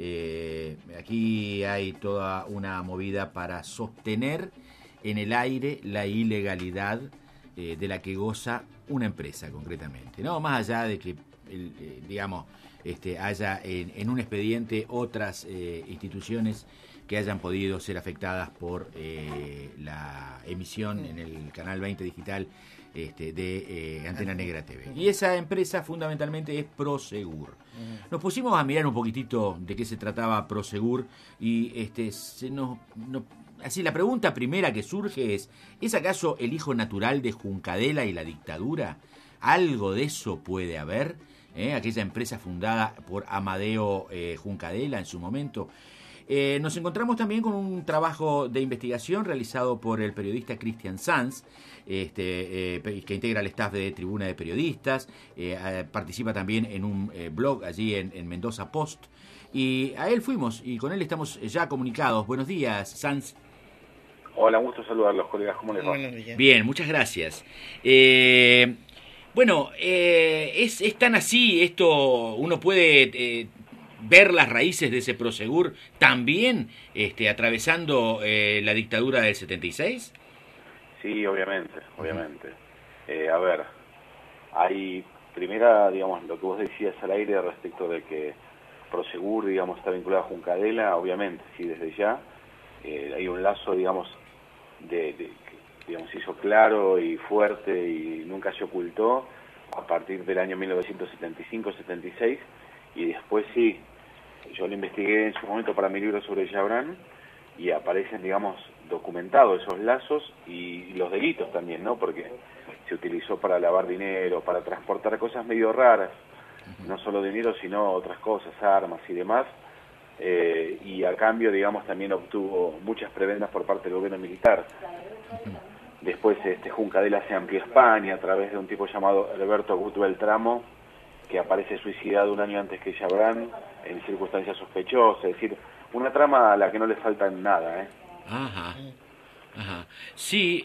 F: Aquí hay toda una movida para sostener en el aire la ilegalidad de la que goza una empresa concretamente, ¿no? Más allá de que, digamos, haya en un expediente otras instituciones que hayan podido ser afectadas por la emisión en el canal 20 digital de Antena Negra TV. Y esa empresa fundamentalmente es Prosegur. Nos pusimos a mirar un poquitito de qué se trataba Prosegur y así la pregunta primera que surge ¿es acaso el hijo natural de Juncadella y la dictadura? ¿Algo de eso puede haber? Aquella empresa fundada por Amadeo Juncadella en su momento. Nos encontramos también con un trabajo de investigación realizado por el periodista Cristian Sanz, que integra el staff de Tribuna de Periodistas, participa también en un blog allí en Mendoza Post, y a él fuimos y con él estamos ya comunicados. Buenos días, Sanz.
T: Hola, un gusto saludarlos, colegas, ¿cómo les va?
F: Bien, muchas gracias. Bueno, es tan así esto, uno puede ver las raíces de ese Prosegur también atravesando la dictadura del 76.
T: Sí, obviamente. A ver, hay primera, digamos, lo que vos decías al aire respecto de que Prosegur, digamos, está vinculado a Juncadella, obviamente, sí, desde ya hay un lazo, digamos, digamos, se hizo claro y fuerte y nunca se ocultó a partir del año 1975-76, y después sí, yo lo investigué en su momento para mi libro sobre Chabrán, y aparecen, digamos, documentados esos lazos y los delitos también, ¿no? Porque se utilizó para lavar dinero, para transportar cosas medio raras, no solo dinero, sino otras cosas, armas y demás, y a cambio, digamos, también obtuvo muchas prebendas por parte del gobierno militar. Después Juncadela se amplió a España a través de un tipo llamado Alberto Gut Beltramo, que aparece suicidado un año antes que Chabrán, en circunstancias sospechosas, es decir, una trama a la que no le falta nada, ¿eh?
F: Ajá. Ajá. Sí,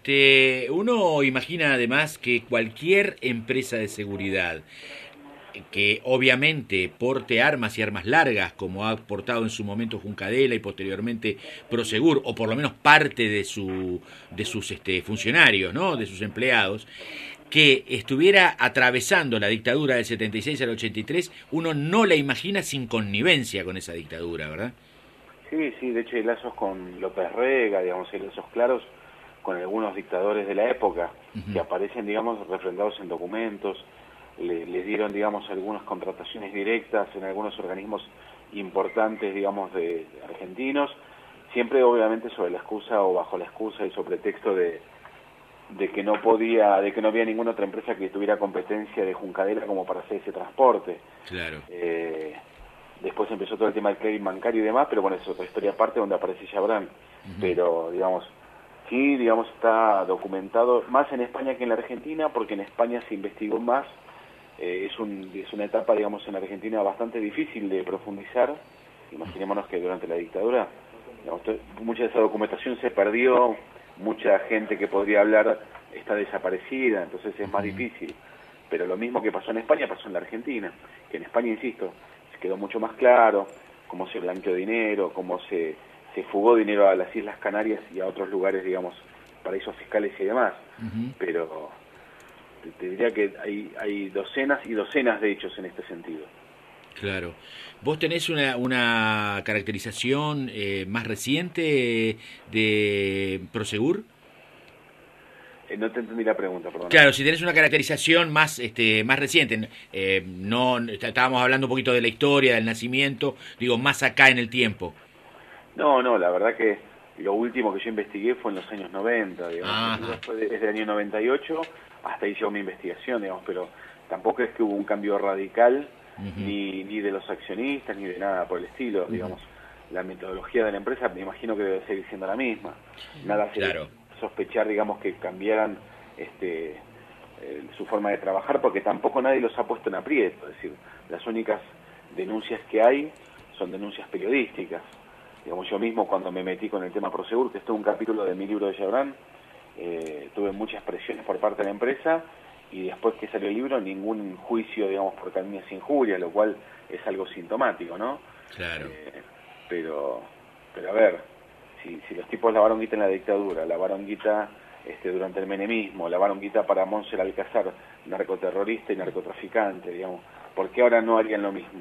F: uno imagina además que cualquier empresa de seguridad que obviamente porte armas y armas largas, como ha portado en su momento Juncadela y posteriormente Prosegur, o por lo menos parte de sus funcionarios, ¿no? De sus empleados, que estuviera atravesando la dictadura del 76 al 83, uno no la imagina sin connivencia con esa dictadura, ¿verdad?
T: Sí, de hecho hay lazos con López Rega, digamos, hay lazos claros con algunos dictadores de la época, que aparecen, digamos, refrendados en documentos, les dieron, digamos, algunas contrataciones directas en algunos organismos importantes, digamos, de argentinos, siempre obviamente sobre la excusa o bajo la excusa y sobre pretexto de que no había ninguna otra empresa que tuviera competencia de Juncadela como para hacer ese transporte.
F: Claro.
T: Después empezó todo el tema del crédito bancario y demás, pero bueno, es otra historia aparte donde aparece Chabrán. Pero, digamos, sí, digamos, está documentado más en España que en la Argentina, porque en España se investigó más. Es una etapa, digamos, en la Argentina bastante difícil de profundizar. Imaginémonos que durante la dictadura, digamos, mucha de esa documentación se perdió, mucha gente que podría hablar está desaparecida, entonces es más difícil. Pero lo mismo que pasó en España pasó en la Argentina, que en España, insisto, se quedó mucho más claro cómo se blanqueó dinero, cómo se fugó dinero a las Islas Canarias y a otros lugares, digamos, paraísos fiscales y demás. Pero te diría que hay docenas y docenas de hechos en este sentido.
F: Claro. ¿Vos tenés una caracterización más reciente de Prosegur?
T: No te entendí la pregunta, perdón.
F: Claro, si tenés una caracterización más reciente, no estábamos hablando un poquito de la historia, del nacimiento, digo, más acá en el tiempo.
T: No, la verdad que lo último que yo investigué fue en los años 90, digamos. Después desde el año 98, hasta ahí llegó mi investigación, digamos, pero tampoco es que hubo un cambio radical, ni de los accionistas, ni de nada por el estilo, digamos. La metodología de la empresa me imagino que debe seguir siendo la misma. Nada hace sospechar, digamos, que cambiaran su forma de trabajar, porque tampoco nadie los ha puesto en aprieto. Es decir, las únicas denuncias que hay son denuncias periodísticas. Digamos, yo mismo cuando me metí con el tema Prosegur, que esto es un capítulo de mi libro de Chabrán, tuve muchas presiones por parte de la empresa, y después que salió el libro, ningún juicio, digamos, por calumnias e injurias, lo cual es algo sintomático, ¿no?
F: Claro.
T: Pero a ver, si los tipos lavaron guita en la dictadura, lavaron guita durante el menemismo, lavaron guita para Monser Alcázar, narcoterrorista y narcotraficante, digamos, ¿por qué ahora no harían lo mismo?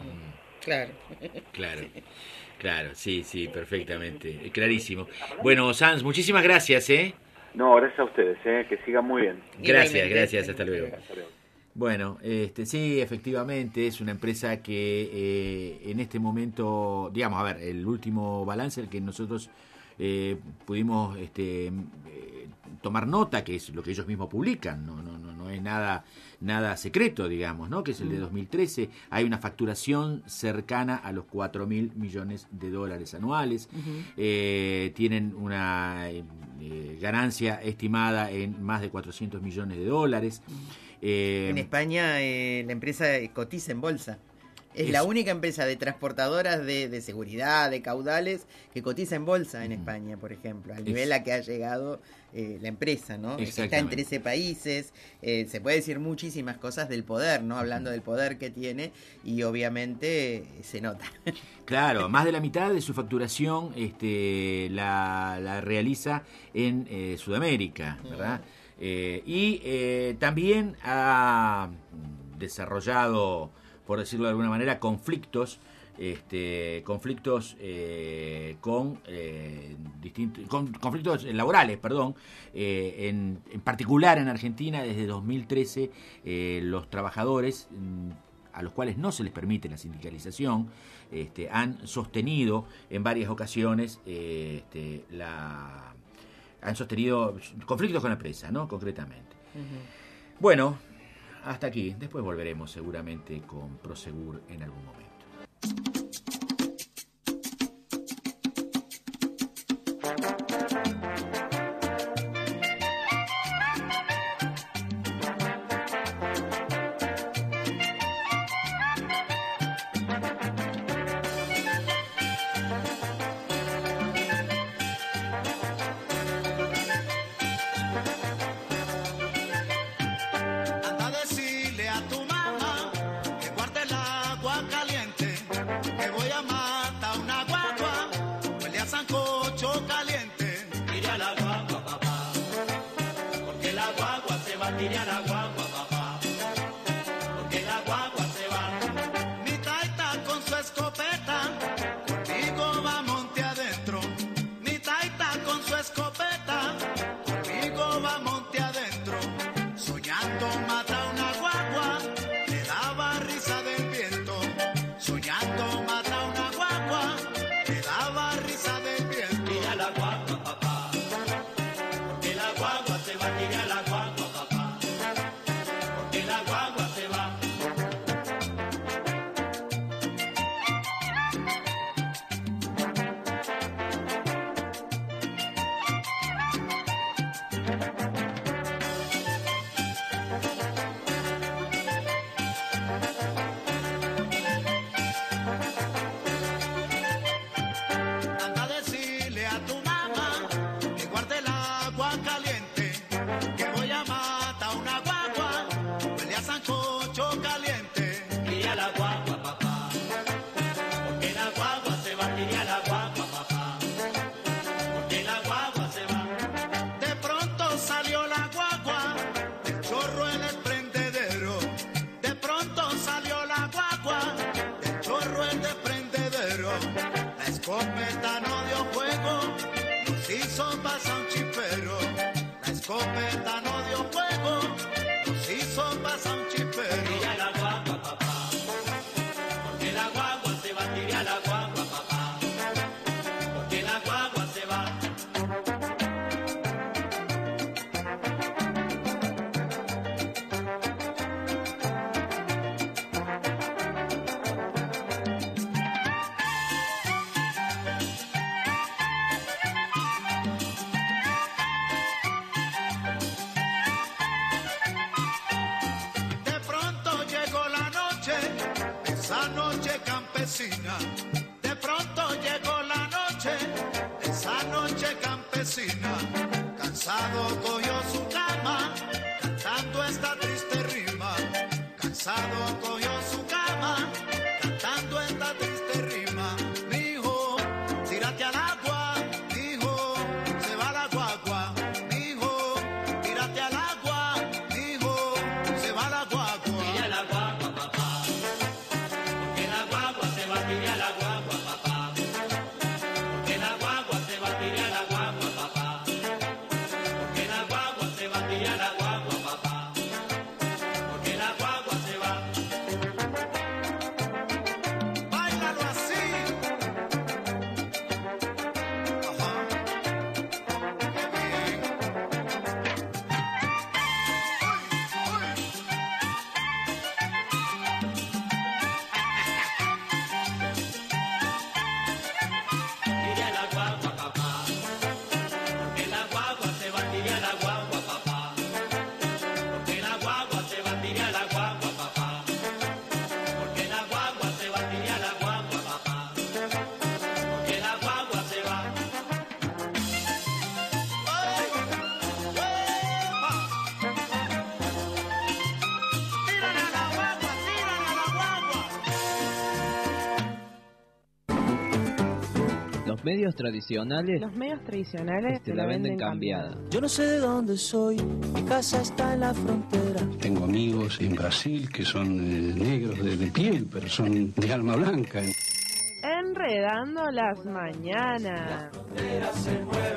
F: Claro, sí, perfectamente, clarísimo. Bueno, Sanz, muchísimas gracias,
T: No, gracias a ustedes, que sigan muy bien.
F: Gracias, hasta luego. Bueno, sí, efectivamente, es una empresa que en este momento, digamos, a ver, el último balance, el que nosotros pudimos tomar nota, que es lo que ellos mismos publican, no es nada secreto, digamos, ¿no? Que es el de 2013, hay una facturación cercana a los 4.000 millones de dólares anuales, tienen una ganancia estimada en más de 400 millones de dólares.
G: En España la empresa cotiza en bolsa. Es la única empresa de transportadoras de seguridad, de caudales, que cotiza en bolsa en España, por ejemplo, al nivel a que ha llegado la empresa, ¿no? Está en 13 países, se puede decir muchísimas cosas del poder, ¿no? Hablando del poder que tiene, y obviamente se nota.
F: Claro, más de la mitad de su facturación la realiza en Sudamérica, ¿verdad? Y también ha desarrollado, por decirlo de alguna manera, conflictos con conflictos laborales, perdón, en particular en Argentina desde 2013 los trabajadores a los cuales no se les permite la sindicalización han sostenido en varias ocasiones han sostenido conflictos con la empresa, ¿no? Concretamente. Bueno, hasta aquí. Después volveremos seguramente con Prosegur en algún momento.
H: De pronto llegó la noche, esa noche campesina, cansado cogió su cama, cantando esta triste rima, cansado cogió su cama, cantando esta triste rima, mijo, tírate al agua, mijo, se va la guagua, mijo, tírate al agua, mijo, se va la guagua. Tira la guagua, papá. Tira la guagua, papá, porque la guagua se va a tirar la guagua, papá, porque la guagua se va a tirar la guagua, papá, porque la guagua se va. Báilalo así. Ajá. Qué bien. Tira la guagua, papá, porque la guagua se va a tirar la guagua, papá, porque la guagua se va a tirar la guagua, papá, porque la guagua se va a tirar la guagua, papá, porque la guagua se va. Tírale a la guagua, tírale a la guagua.
U: Los medios tradicionales
C: te
U: la venden cambiada.
V: Yo no sé de dónde soy, mi casa está en la frontera.
W: Tengo amigos en Brasil que son negros de piel, pero son de alma blanca.
C: Enredando las mañanas.
V: Se mueve.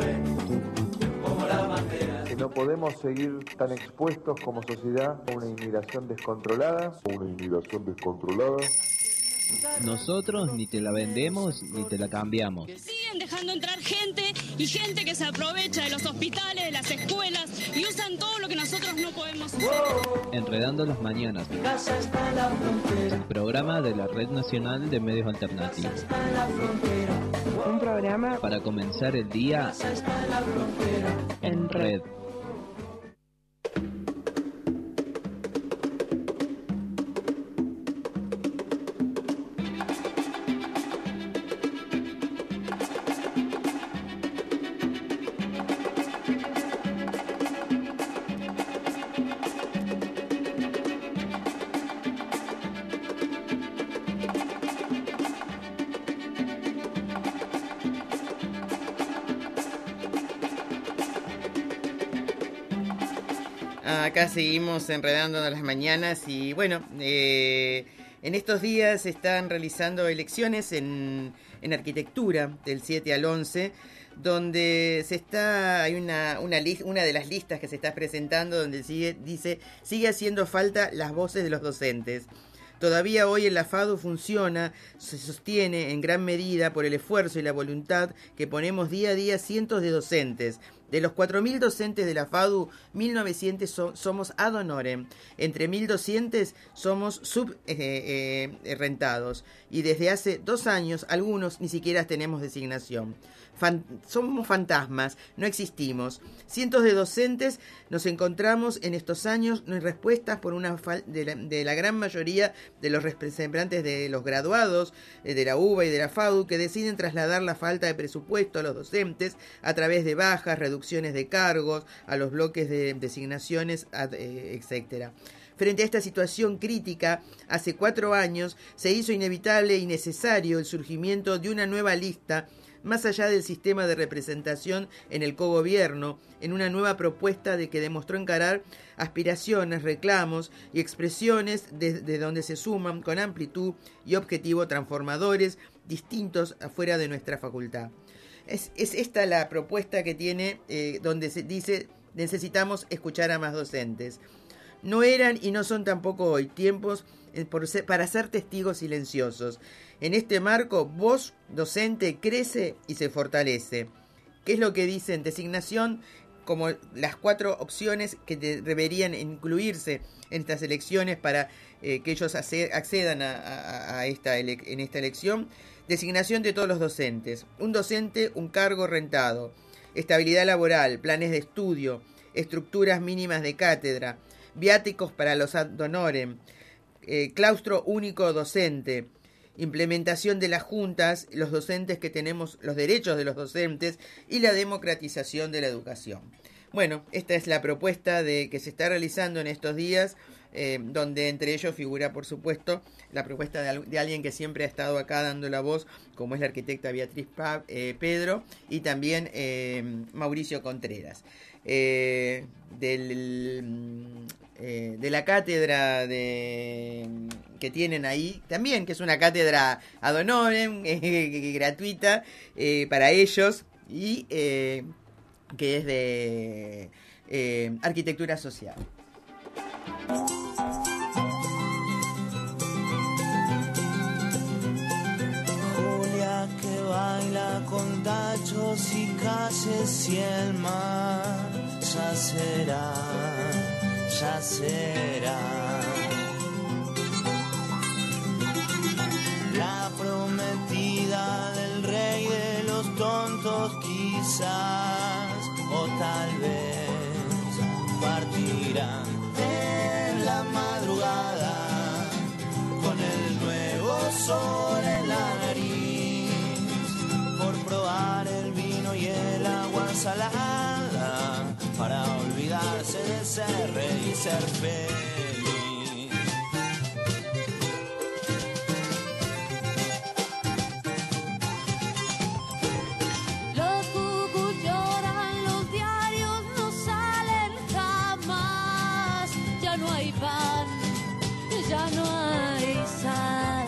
I: No podemos seguir tan expuestos como sociedad a una inmigración descontrolada.
U: Nosotros ni te la vendemos ni te la cambiamos.
J: Siguen dejando entrar gente y gente que se aprovecha de los hospitales, de las escuelas y usan todo lo que nosotros no podemos usar.
U: Enredando las mañanas. El programa de la Red Nacional de Medios Alternativos.
C: Un programa
U: para comenzar el día en red.
G: Acá seguimos enredando las mañanas y bueno, en estos días se están realizando elecciones en arquitectura del 7 al 11, donde hay una de las listas que se está presentando donde sigue haciendo falta las voces de los docentes. Todavía hoy en la FADU se sostiene en gran medida por el esfuerzo y la voluntad que ponemos día a día cientos de docentes. De los 4.000 docentes de la FADU, 1.900 somos ad honorem, entre 1.200 somos subrentados y desde hace 2 años algunos ni siquiera tenemos designación. Somos fantasmas, no existimos. Cientos de docentes nos encontramos en estos años no hay respuestas por de la gran mayoría de los representantes de los graduados de la UBA y de la FADU que deciden trasladar la falta de presupuesto a los docentes a través de bajas, reducciones de cargos, a los bloques de designaciones, etcétera. Frente a esta situación crítica, hace 4 años se hizo inevitable y necesario el surgimiento de una nueva lista más allá del sistema de representación en el cogobierno, en una nueva propuesta de que demostró encarar aspiraciones, reclamos y expresiones de donde se suman con amplitud y objetivo transformadores distintos afuera de nuestra facultad. Es esta la propuesta que tiene, donde se dice necesitamos escuchar a más docentes. No eran y no son tampoco hoy tiempos para ser testigos silenciosos. En este marco, voz docente crece y se fortalece. ¿Qué es lo que dicen? Designación como las 4 opciones que deberían incluirse en estas elecciones para que ellos accedan en esta elección. Designación de todos los docentes. Un docente, un cargo rentado. Estabilidad laboral, planes de estudio, estructuras mínimas de cátedra, viáticos para los ad honorem, claustro único docente, implementación de las juntas, los docentes que tenemos los derechos de los docentes y la democratización de la educación. Bueno, esta es la propuesta que se está realizando en estos días, donde entre ellos figura, por supuesto, la propuesta de alguien que siempre ha estado acá dando la voz, como es la arquitecta Beatriz Pedro, y también Mauricio Contreras. De la cátedra que tienen ahí, también, que es una cátedra ad honorem, gratuita para ellos, y que es de arquitectura social.
V: Julia que baila con tachos y calles y el mar ya será. La prometida del rey de los tontos quizás, o tal vez partirán en la madrugada con el nuevo sol en la nariz por probar el vino y el agua salada para olvidarse de ser rey y ser feliz.
K: Los cucus lloran, los diarios no salen jamás. Ya no hay pan, ya no hay sal.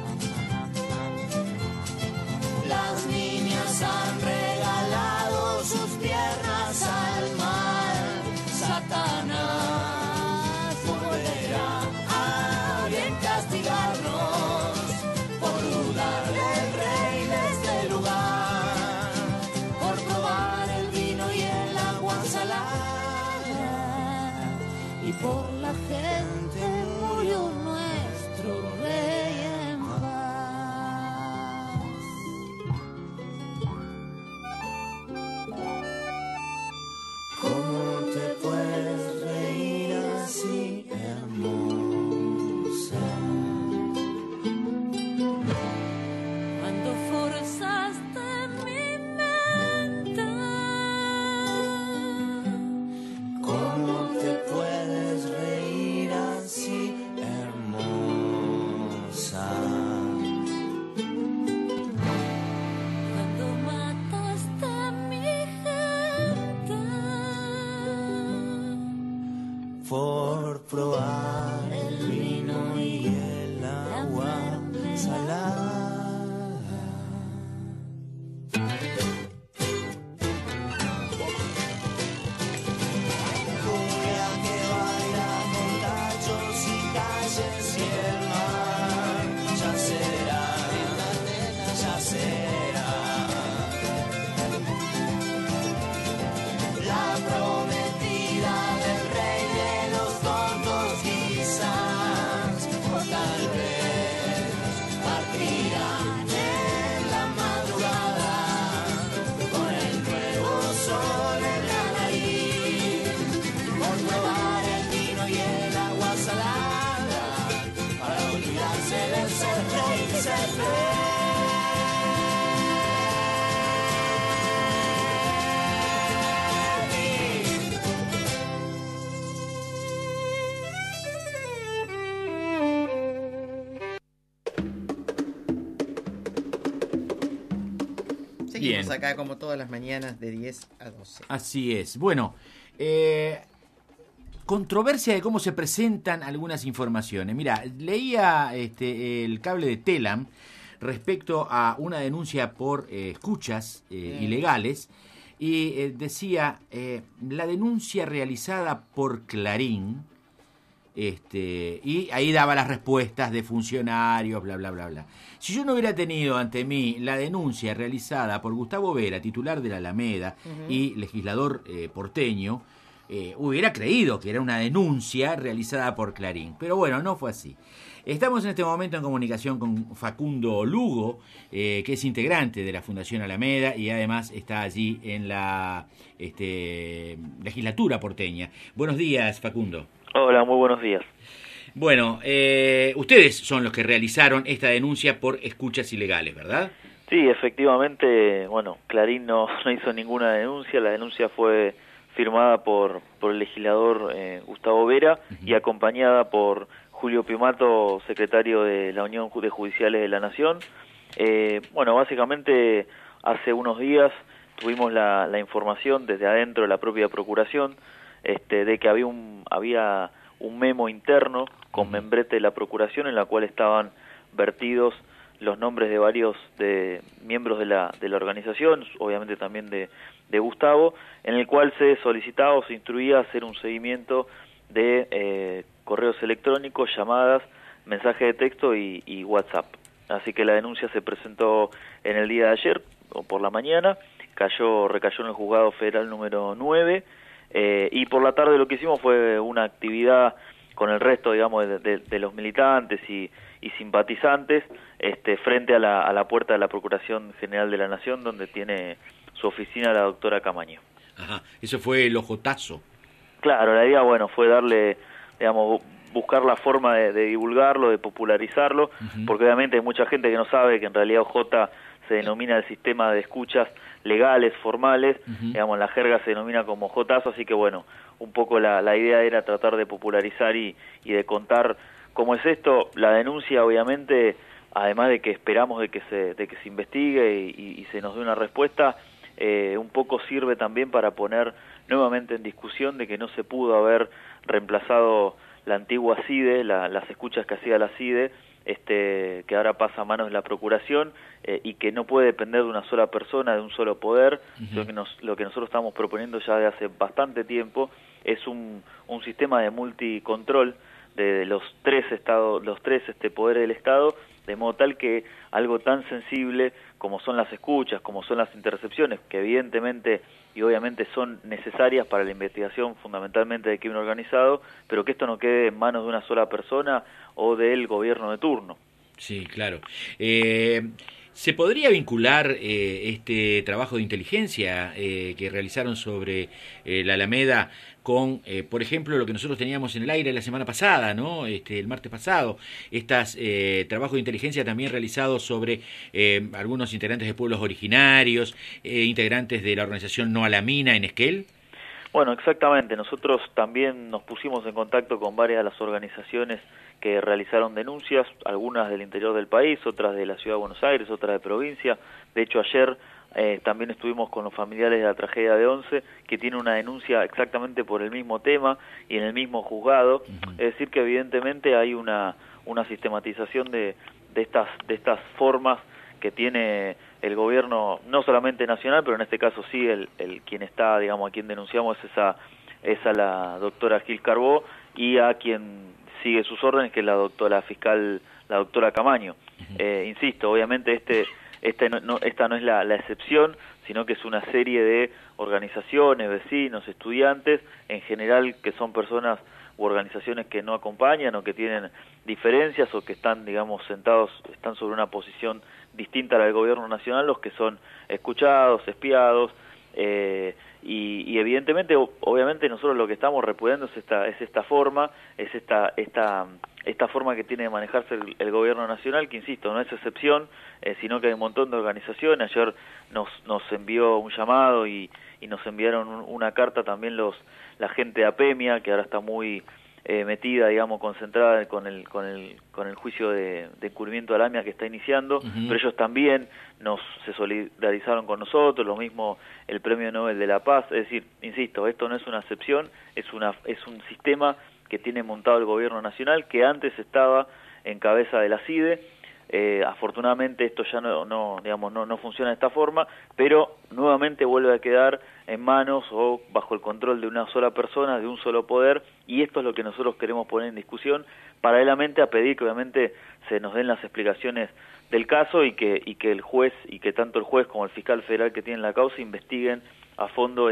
V: Las niñas han regalado sus piernas al mar
K: por la gente murió nuestro rey en paz.
V: ¿Cómo te puedes reír así, hermosa?
K: Cuando forzaste mi mente,
V: ¿Cómo te puedes reír así, hermosa?
K: cuando mataste mi gente,
V: Por probar el vino y el agua salada. Cumbia que baila con tachos y calles y el mar. Ya será, ya será. La prometida del rey de los tontos quizás, o tal vez partirán en la madrugada con el nuevo sol en la nariz, por probar el vino y el agua salada, para olvidarse de ser rey y ser feliz.
G: Seguimos
F: Bien.
G: acá como todas las mañanas de 10 a 12.
F: Así es. Bueno, controversia de cómo se presentan algunas informaciones. Mira, leía el cable de Telam respecto a una denuncia por escuchas ilegales y decía la denuncia realizada por Clarín, y ahí daba las respuestas de funcionarios, bla, bla, bla, bla. Si yo no hubiera tenido ante mí la denuncia realizada por Gustavo Vera, titular de la Alameda y legislador porteño, hubiera creído que era una denuncia realizada por Clarín. Pero bueno, no fue así. Estamos en este momento en comunicación con Facundo Lugo, que es integrante de la Fundación Alameda y además está allí en la legislatura porteña. Buenos días, Facundo.
A: Hola, muy buenos días.
F: Bueno, ustedes son los que realizaron esta denuncia por escuchas ilegales, ¿verdad?
A: Sí, efectivamente, bueno, Clarín no hizo ninguna denuncia, la denuncia fue firmada por el legislador Gustavo Vera y acompañada por Julio Piumato, secretario de la Unión de Judiciales de la Nación. Bueno, básicamente hace unos días tuvimos la información desde adentro de la propia Procuración de que había un memo interno con membrete de la Procuración en la cual estaban vertidos los nombres de varios miembros de la organización, obviamente también de Gustavo, en el cual se solicitaba o se instruía a hacer un seguimiento de correos electrónicos, llamadas, mensajes de texto y WhatsApp. Así que la denuncia se presentó en el día de ayer, o por la mañana, recayó en el juzgado federal número 9, y por la tarde lo que hicimos fue una actividad con el resto, digamos, de los militantes y simpatizantes, frente a la puerta de la Procuración General de la Nación, donde tiene su oficina la doctora Camaño.
F: Ajá, eso fue el ojotazo.
A: Claro, la idea, bueno, fue darle, digamos, buscar la forma de divulgarlo, de popularizarlo, porque obviamente hay mucha gente que no sabe que en realidad OJ se denomina el sistema de escuchas legales, formales, digamos, la jerga se denomina como jotazo, así que bueno, un poco la idea era tratar de popularizar y de contar cómo es esto. La denuncia, obviamente, además de que esperamos de que se investigue y se nos dé una respuesta, un poco sirve también para poner nuevamente en discusión de que no se pudo haber reemplazado la antigua CIDE, las escuchas que hacía la CIDE, que ahora pasa a manos de la Procuración, y que no puede depender de una sola persona, de un solo poder. Lo que nosotros estamos proponiendo ya de hace bastante tiempo es un sistema de multicontrol de los tres poderes del Estado, de modo tal que algo tan sensible como son las escuchas, como son las intercepciones, que evidentemente y obviamente son necesarias para la investigación fundamentalmente del crimen organizado, pero que esto no quede en manos de una sola persona o del gobierno de turno.
F: Sí, claro. ¿Se podría vincular este trabajo de inteligencia que realizaron sobre la Alameda con, por ejemplo, lo que nosotros teníamos en el aire la semana pasada, ¿no? El martes pasado, estos trabajos de inteligencia también realizados sobre algunos integrantes de pueblos originarios, integrantes de la organización No a la Mina en Esquel?
A: Bueno, exactamente. Nosotros también nos pusimos en contacto con varias de las organizaciones que realizaron denuncias, algunas del interior del país, otras de la Ciudad de Buenos Aires, otras de provincia. De hecho, ayer también estuvimos con los familiares de la tragedia de Once, que tiene una denuncia exactamente por el mismo tema y en el mismo juzgado. Es decir, que evidentemente hay una sistematización de estas formas que tiene el gobierno, no solamente nacional, pero en este caso sí, el quien está, digamos, a quien denunciamos es a la doctora Gil Carbó, y a quien sigue sus órdenes, que es la doctora Camaño. Insisto, obviamente esta no es la excepción, sino que es una serie de organizaciones, vecinos, estudiantes, en general que son personas u organizaciones que no acompañan o que tienen diferencias o que están, digamos, están sobre una posición distinta a la del gobierno nacional, los que son escuchados, espiados, y evidentemente, obviamente nosotros lo que estamos repudiando es esta forma que tiene de manejarse el gobierno nacional, que insisto, no es excepción, sino que hay un montón de organizaciones. Ayer nos envió un llamado y nos enviaron una carta también la gente de APEMIA, que ahora está muy metida, digamos, concentrada con el juicio de encubrimiento a la AMIA que está iniciando, pero ellos también se solidarizaron con nosotros, lo mismo el Premio Nobel de la Paz. Es decir, insisto, esto no es una excepción, es un sistema que tiene montado el gobierno nacional, que antes estaba en cabeza de la CIDE. Afortunadamente esto ya no funciona de esta forma, pero nuevamente vuelve a quedar en manos o bajo el control de una sola persona, de un solo poder, y esto es lo que nosotros queremos poner en discusión, paralelamente a pedir que obviamente se nos den las explicaciones del caso y que el juez, y que tanto el juez como el fiscal federal que tiene la causa investiguen a fondo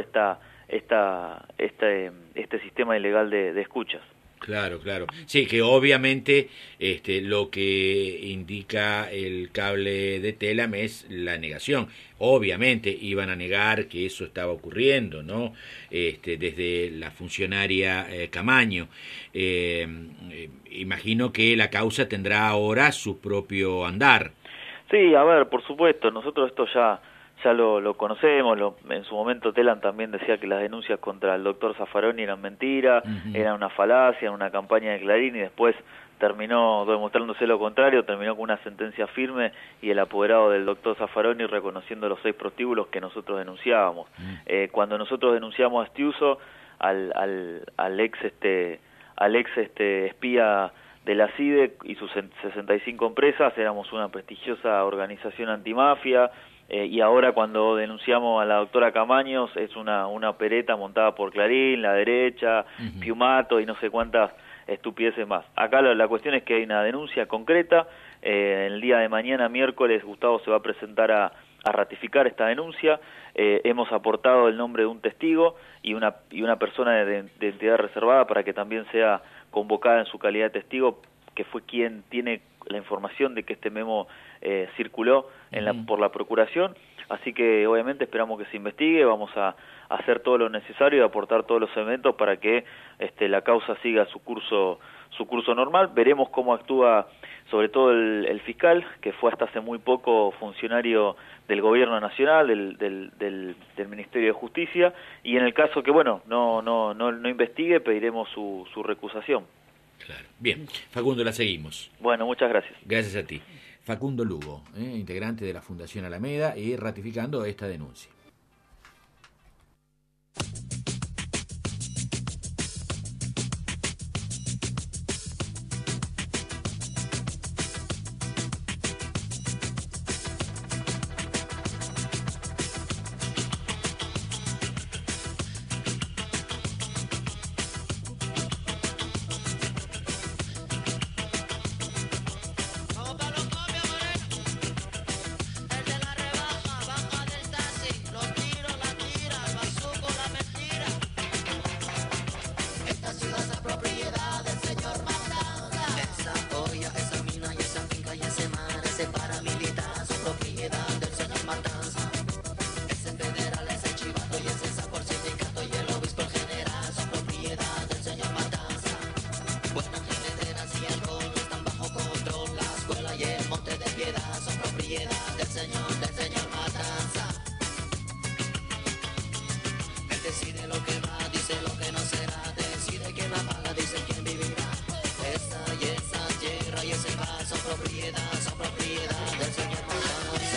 A: este sistema ilegal de escuchas.
F: Claro. Sí, que obviamente lo que indica el cable de Telam es la negación. Obviamente iban a negar que eso estaba ocurriendo, ¿no? Desde la funcionaria Camaño. Imagino que la causa tendrá ahora su propio andar.
A: Sí, a ver, por supuesto, nosotros esto ya lo conocemos. En su momento Telam también decía que las denuncias contra el doctor Zaffaroni eran mentira, eran una falacia, una campaña de Clarín, y después terminó demostrándose lo contrario, terminó con una sentencia firme y el apoderado del doctor Zaffaroni reconociendo los 6 prostíbulos que nosotros denunciábamos. Cuando nosotros denunciamos a Estiuso, al ex espía de la CIDE y sus 65 empresas, éramos una prestigiosa organización antimafia. Y ahora cuando denunciamos a la doctora Camaños es una opereta montada por Clarín, la derecha, Piumato y no sé cuántas estupideces más. Acá la cuestión es que hay una denuncia concreta. El día de mañana, miércoles, Gustavo se va a presentar a ratificar esta denuncia. Hemos aportado el nombre de un testigo y una persona de entidad reservada para que también sea convocada en su calidad de testigo, que fue quien tiene la información de que este memo circuló por la Procuración. Así que obviamente esperamos que se investigue, vamos a hacer todo lo necesario y aportar todos los elementos para que la causa siga su curso normal. Veremos cómo actúa sobre todo el fiscal, que fue hasta hace muy poco funcionario del gobierno nacional, del Ministerio de Justicia, y en el caso que no investigue, pediremos su recusación.
F: Claro. Bien, Facundo, la seguimos.
A: Bueno, muchas gracias.
F: Gracias a ti. Facundo Lugo, integrante de la Fundación Alameda, y ratificando esta denuncia.
V: Los decide lo que va, dice lo que no será, decide quién la paga, dice quién vivirá. Esta y esa tierra y ese mar son propiedad del señor Matanza.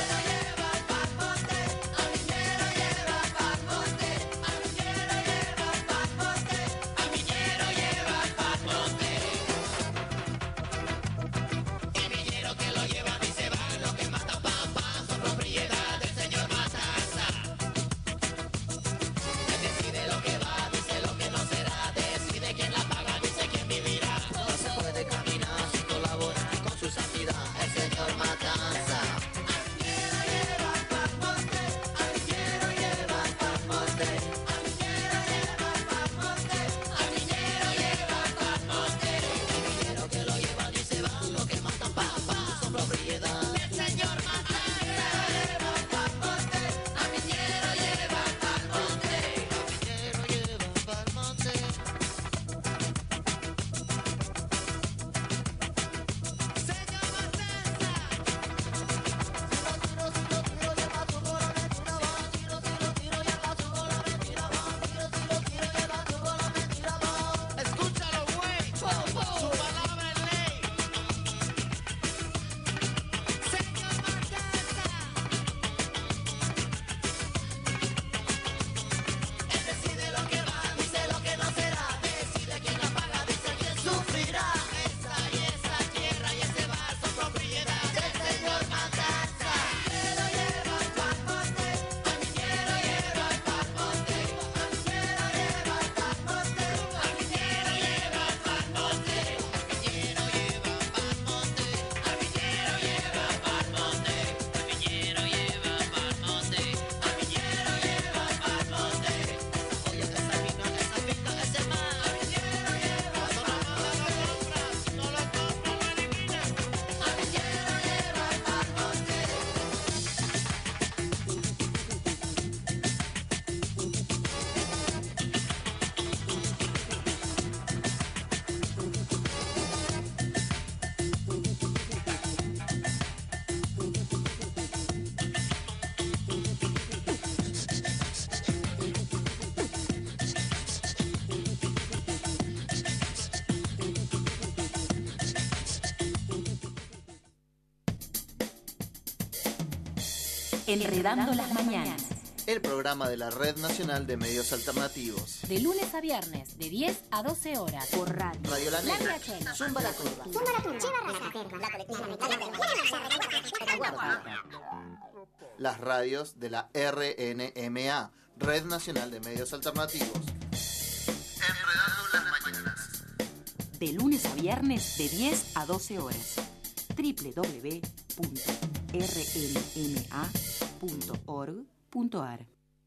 D: Enredando las mañanas.
L: El programa de la Red Nacional de Medios Alternativos.
D: De lunes a viernes, de 10 a 12 horas. Por radio.
L: Radio La Negra.
D: Zumba la Turba.
L: Las radios de la RNMA, Red Nacional de Medios Alternativos. Enredando las mañanas.
D: De lunes a viernes, de 10 a 12 horas. www.rnma.org.ar.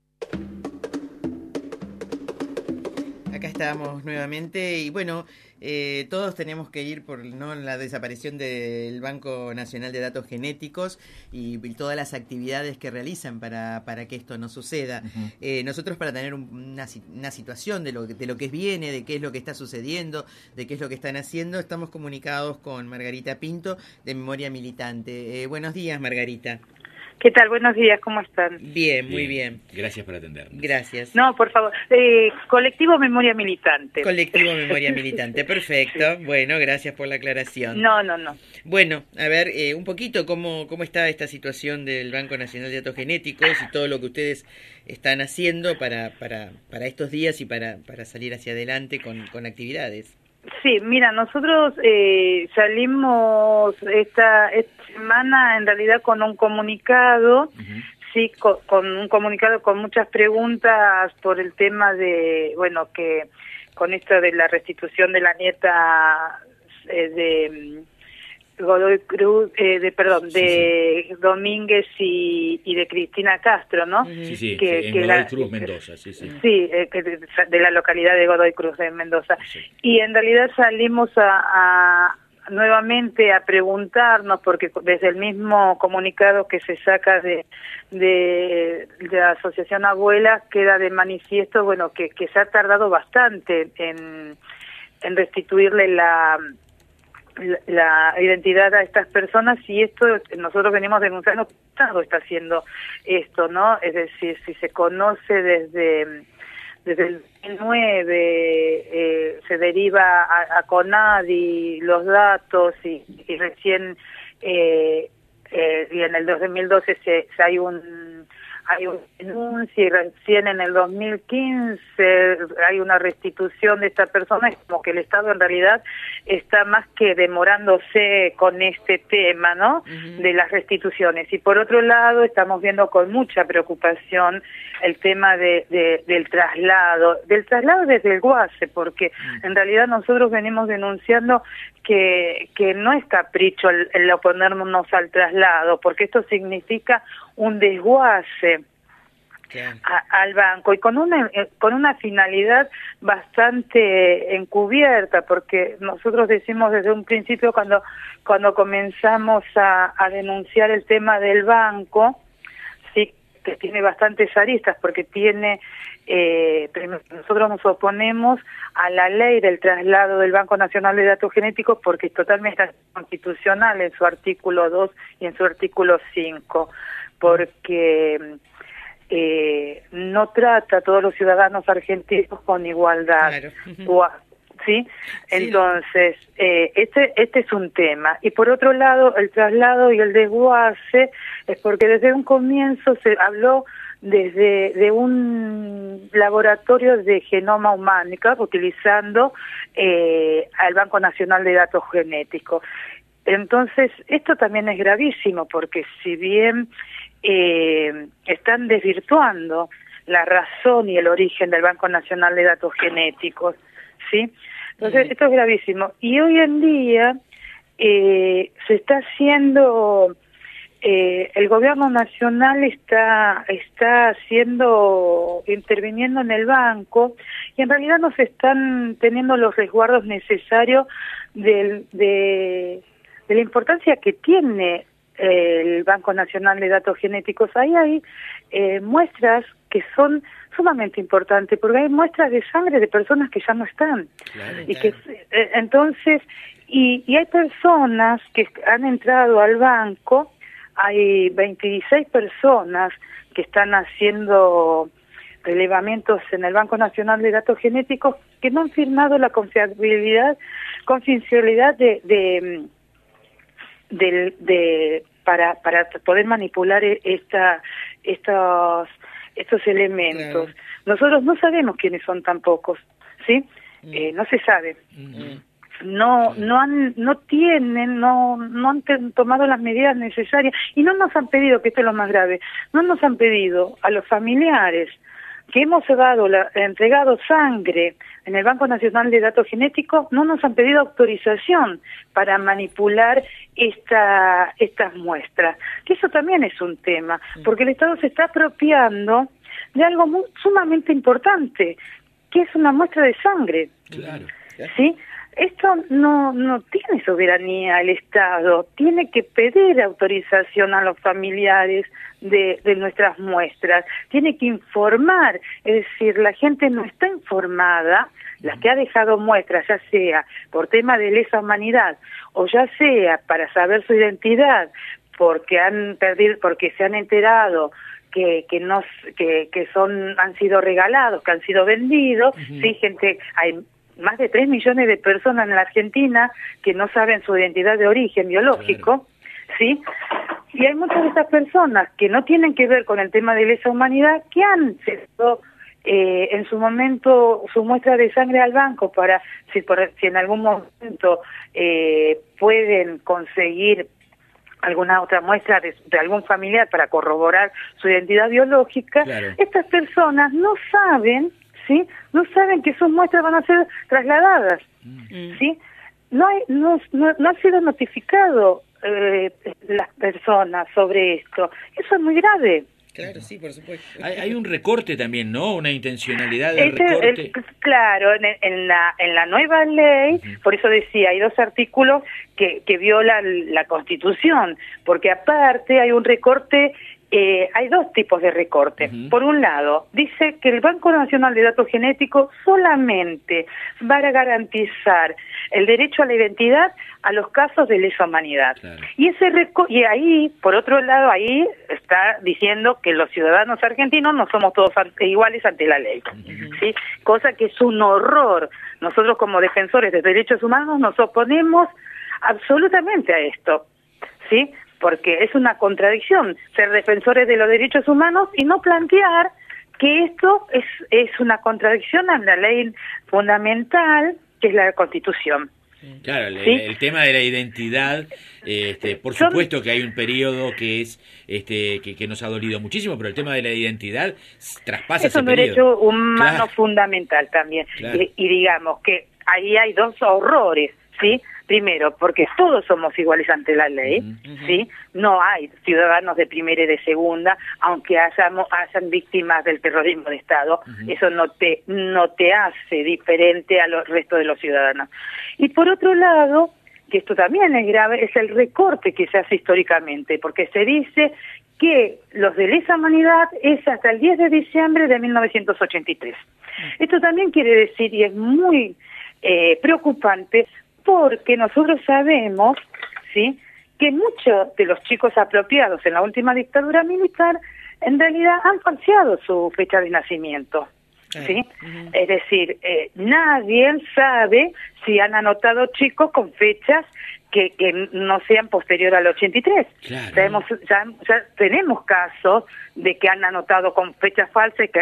G: Acá estamos nuevamente y bueno, todos tenemos que ir por la desaparición del Banco Nacional de Datos Genéticos y todas las actividades que realizan para que esto no suceda. Uh-huh. Nosotros, para tener una situación de lo que viene, de qué es lo que está sucediendo, de qué es lo que están haciendo, estamos comunicados con Margarita Pinto de Memoria Militante. Buenos días, Margarita.
M: ¿Qué tal? Buenos días, ¿cómo están?
G: Bien, muy bien.
F: Gracias por atendernos.
G: Gracias.
M: No, por favor. Colectivo Memoria Militante.
G: Colectivo Memoria Militante, perfecto. Sí. Bueno, gracias por la aclaración.
M: No.
G: Bueno, a ver, un poquito cómo está esta situación del Banco Nacional de Datos Genéticos y todo lo que ustedes están haciendo para estos días y para salir hacia adelante con actividades.
M: Sí, mira, nosotros salimos esta semana en realidad con un comunicado, uh-huh. Sí, con un comunicado con muchas preguntas por el tema de, bueno, que con esto de la restitución de la nieta de Godoy Cruz, de Domínguez y de Cristina Castro, ¿no?
F: Sí, que Godoy Cruz, Mendoza, sí.
M: Sí, de la localidad de Godoy Cruz, de Mendoza. Sí. Y en realidad salimos nuevamente a preguntarnos, porque desde el mismo comunicado que se saca de la Asociación Abuelas queda de manifiesto, bueno, que se ha tardado bastante en restituirle la identidad a estas personas, y esto nosotros venimos denunciando que el Estado está haciendo esto, ¿no? Es decir, si se conoce desde el 2009 se deriva a CONADI los datos y recién y en el 2012 hay una denuncia y recién en el 2015 hay una restitución de esta persona. Es como que el Estado en realidad está más que demorándose con este tema, ¿no? De las restituciones. Y por otro lado estamos viendo con mucha preocupación el tema del traslado desde el Guase, porque en realidad nosotros venimos denunciando que no es capricho el oponernos al traslado, porque esto significa un desguace al banco y con una finalidad bastante encubierta, porque nosotros decimos desde un principio cuando comenzamos a denunciar el tema del banco, sí, que tiene bastantes aristas, porque tiene nosotros nos oponemos a la ley del traslado del Banco Nacional de Datos Genéticos porque es totalmente constitucional en su artículo 2 y en su artículo 5, porque no trata a todos los ciudadanos argentinos con igualdad. Claro. ¿Sí? Entonces, este es un tema. Y por otro lado, el traslado y el desguace es porque desde un comienzo se habló de un laboratorio de genoma humánica utilizando al Banco Nacional de Datos Genéticos. Entonces, esto también es gravísimo porque si bien están desvirtuando la razón y el origen del Banco Nacional de Datos Genéticos, ¿sí? Entonces, esto es gravísimo. Y hoy en día se está haciendo, el gobierno nacional está interviniendo en el banco y en realidad no se están teniendo los resguardos necesarios de la importancia que tiene el Banco Nacional de Datos Genéticos. Ahí hay muestras que son sumamente importantes, porque hay muestras de sangre de personas que ya no están. Claro, y que entonces y hay personas que han entrado al banco, hay 26 personas que están haciendo relevamientos en el Banco Nacional de Datos Genéticos que no han firmado la confidencialidad para poder manipular estos elementos. Claro. Nosotros no sabemos quiénes son tampoco, ¿sí? No se sabe. No han tomado las medidas necesarias y no nos han pedido, que esto es lo más grave, no nos han pedido a los familiares que hemos entregado sangre en el Banco Nacional de Datos Genéticos, no nos han pedido autorización para manipular estas muestras. Que eso también es un tema, porque el Estado se está apropiando de algo sumamente importante, que es una muestra de sangre. Claro. ¿Sí? Esto no tiene soberanía el Estado, tiene que pedir autorización a los familiares de nuestras muestras, tiene que informar, es decir, la gente no está informada, la que ha dejado muestras, ya sea por tema de lesa humanidad o ya sea para saber su identidad, porque se han enterado que han sido regalados, que han sido vendidos, sí, gente, hay más de 3 millones de personas en la Argentina que no saben su identidad de origen biológico, claro. ¿Sí? Y hay muchas de estas personas que no tienen que ver con el tema de lesa humanidad, que han cedido en su momento su muestra de sangre al banco para, si en algún momento pueden conseguir alguna otra muestra de algún familiar para corroborar su identidad biológica, claro. Estas personas no saben, ¿sí? No saben que sus muestras van a ser trasladadas, ¿sí? No ha sido notificado las personas sobre esto. Eso es muy grave.
E: Claro, sí, por supuesto.
F: Hay un recorte también, ¿no? Una intencionalidad de recorte.
M: Claro, en la nueva ley, por eso decía, hay 2 artículos que violan la Constitución, porque aparte hay un recorte hay dos tipos de recorte. Por un lado, dice que el Banco Nacional de Datos Genéticos solamente va a garantizar el derecho a la identidad a los casos de lesa humanidad. Y ahí, por otro lado, ahí está diciendo que los ciudadanos argentinos no somos todos iguales ante la ley, ¿sí? Cosa que es un horror. Nosotros como defensores de derechos humanos nos oponemos absolutamente a esto, ¿sí? Porque es una contradicción ser defensores de los derechos humanos y no plantear que esto es una contradicción a la ley fundamental, que es la Constitución.
F: Claro,
M: ¿Sí?
F: el tema de la identidad, por supuesto que hay un periodo que es que nos ha dolido muchísimo, pero el tema de la identidad traspasa
M: es
F: ese
M: un
F: periodo.
M: derecho humano
F: Claro.
M: fundamental también.
F: Claro.
M: Y digamos que ahí hay dos horrores, ¿sí? Primero, porque todos somos iguales ante la ley, ¿sí? No hay ciudadanos de primera y de segunda, aunque hayan víctimas del terrorismo de Estado. Eso no te hace diferente a los restos de los ciudadanos. Y por otro lado, que esto también es grave, es el recorte que se hace históricamente, porque se dice que los de lesa humanidad es hasta el 10 de diciembre de 1983. Esto también quiere decir, y es muy preocupante, porque nosotros sabemos, ¿sí?, que muchos de los chicos apropiados en la última dictadura militar en realidad han falseado su fecha de nacimiento, ¿sí? Es decir, nadie sabe si han anotado chicos con fechas que no sean posterior al 83. Claro. Ya tenemos casos de que han anotado con fechas falsas y que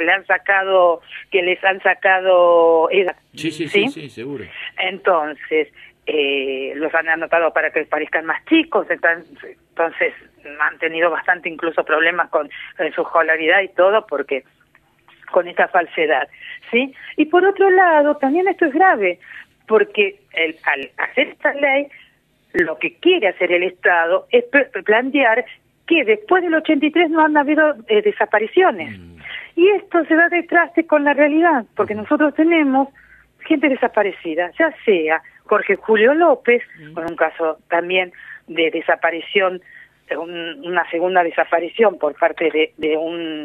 M: les han sacado edad.
F: Sí, seguro.
M: Entonces, los han anotado para que parezcan más chicos, entonces han tenido bastante incluso problemas con su escolaridad y todo, porque con esta falsedad, ¿sí? Y por otro lado, también esto es grave, porque al hacer esta ley, lo que quiere hacer el Estado es plantear que después del 83 no han habido desapariciones. Y esto se da de traste con la realidad, porque nosotros tenemos gente desaparecida, ya sea Jorge Julio López, con un caso también de desaparición, una segunda desaparición por parte de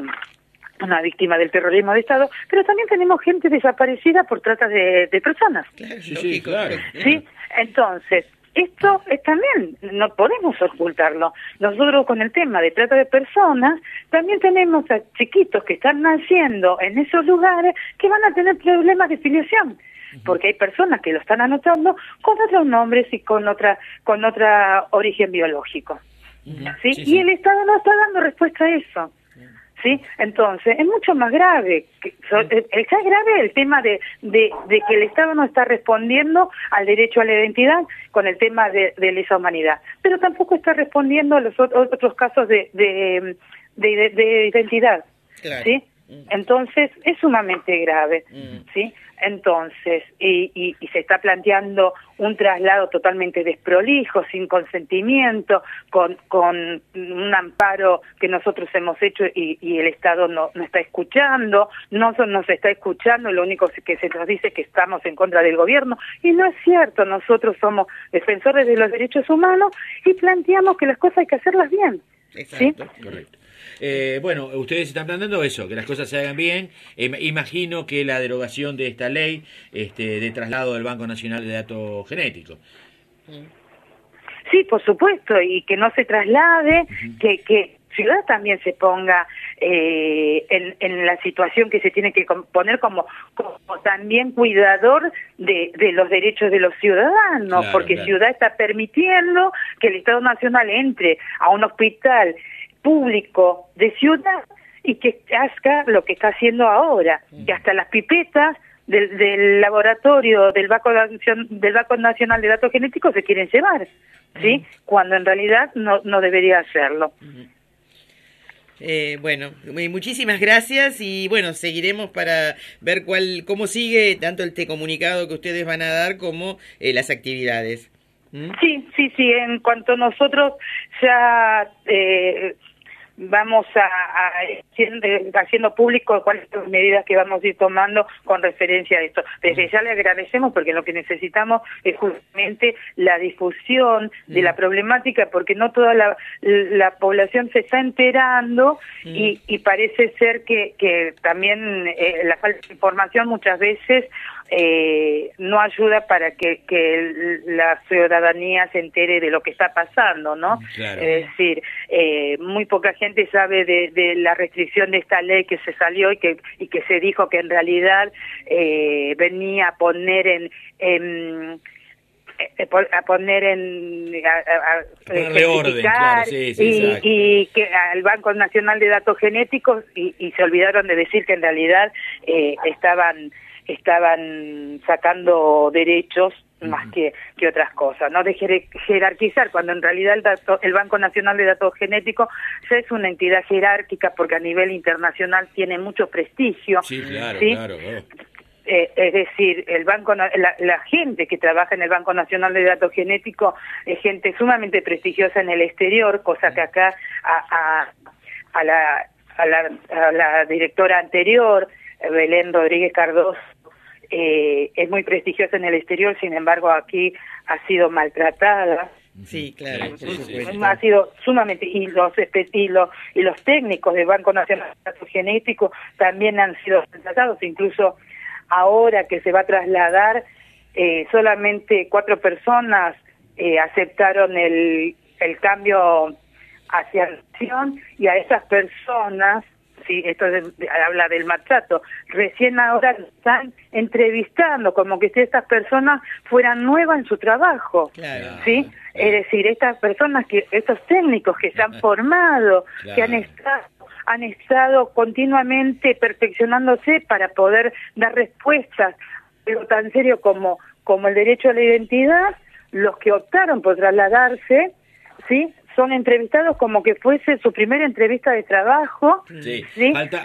M: una víctima del terrorismo de Estado, pero también tenemos gente desaparecida por trata de personas.
F: Claro.
M: ¿Sí? Entonces, esto también no podemos ocultarlo. Nosotros con el tema de trata de personas también tenemos a chiquitos que están naciendo en esos lugares que van a tener problemas de filiación, porque hay personas que lo están anotando con otros nombres y con otra origen biológico. ¿Sí? Y el Estado no está dando respuesta a eso. ¿Sí? Entonces, es mucho más grave. Es grave el tema de que el Estado no está respondiendo al derecho a la identidad con el tema de lesa humanidad, pero tampoco está respondiendo a los otros casos de identidad. Claro. ¿Sí? Entonces, es sumamente grave, ¿sí? Entonces, y se está planteando un traslado totalmente desprolijo, sin consentimiento, con un amparo que nosotros hemos hecho y el Estado no está escuchando, no nos está escuchando, lo único que se nos dice es que estamos en contra del gobierno, y no es cierto. Nosotros somos defensores de los derechos humanos y planteamos que las cosas hay que hacerlas bien.
F: Exacto, ¿sí? Correcto. Bueno, ustedes están planteando eso, que las cosas se hagan bien. Imagino que la derogación de esta ley de traslado del Banco Nacional de Datos Genéticos.
M: Sí, por supuesto, y que no se traslade, que Ciudad también se ponga en la situación que se tiene que poner como también cuidador de los derechos de los ciudadanos, claro, porque claro. Ciudad está permitiendo que el Estado Nacional entre a un hospital público de Ciudad y que haga lo que está haciendo ahora, que hasta las pipetas del laboratorio del Banco Nacional de Datos Genéticos se quieren llevar, ¿sí? Cuando en realidad no debería hacerlo.
G: Bueno, muchísimas gracias y bueno, seguiremos para ver cómo sigue tanto el comunicado que ustedes van a dar como las actividades. Sí,
M: en cuanto nosotros ya vamos haciendo público cuáles son las medidas que vamos a ir tomando con referencia a esto. Desde ya le agradecemos porque lo que necesitamos es justamente la difusión de la problemática, porque no toda la población se está enterando y parece ser que también la falta de información muchas veces no ayuda para que la ciudadanía se entere de lo que está pasando, ¿no?
F: Claro.
M: Es decir, muy poca gente sabe de la restricción de esta ley que se salió y que se dijo que en realidad venía a poner
F: ponerle orden, claro, sí,
M: y que al Banco Nacional de Datos Genéticos y se olvidaron de decir que en realidad estaban sacando derechos más que otras cosas, ¿no? De jerarquizar, cuando en realidad el Banco Nacional de Datos Genéticos ya es una entidad jerárquica porque a nivel internacional tiene mucho prestigio.
F: Sí, claro,
M: ¿sí?
F: claro.
M: Es decir, el banco, la gente que trabaja en el Banco Nacional de Datos Genéticos es gente sumamente prestigiosa en el exterior, cosa que acá a la directora anterior, Belén Rodríguez Cardoso, es muy prestigiosa en el exterior, sin embargo aquí ha sido maltratada.
G: Sí, claro.
M: Ha sido sumamente, y los técnicos del Banco Nacional de Datos Genéticos también han sido maltratados, incluso ahora que se va a trasladar, solamente 4 personas aceptaron el cambio hacia acción, y a esas personas, sí, esto habla del maltrato, recién ahora están entrevistando como que si estas personas fueran nuevas en su trabajo,
G: Claro.
M: ¿sí? Es decir, estas personas, estos técnicos que se han formado, que han estado continuamente perfeccionándose para poder dar respuestas a algo tan serio como el derecho a la identidad. Los que optaron por trasladarse, ¿sí?, son entrevistados como que fuese su primera entrevista de trabajo.
F: Sí,
M: ¿sí?
F: Falta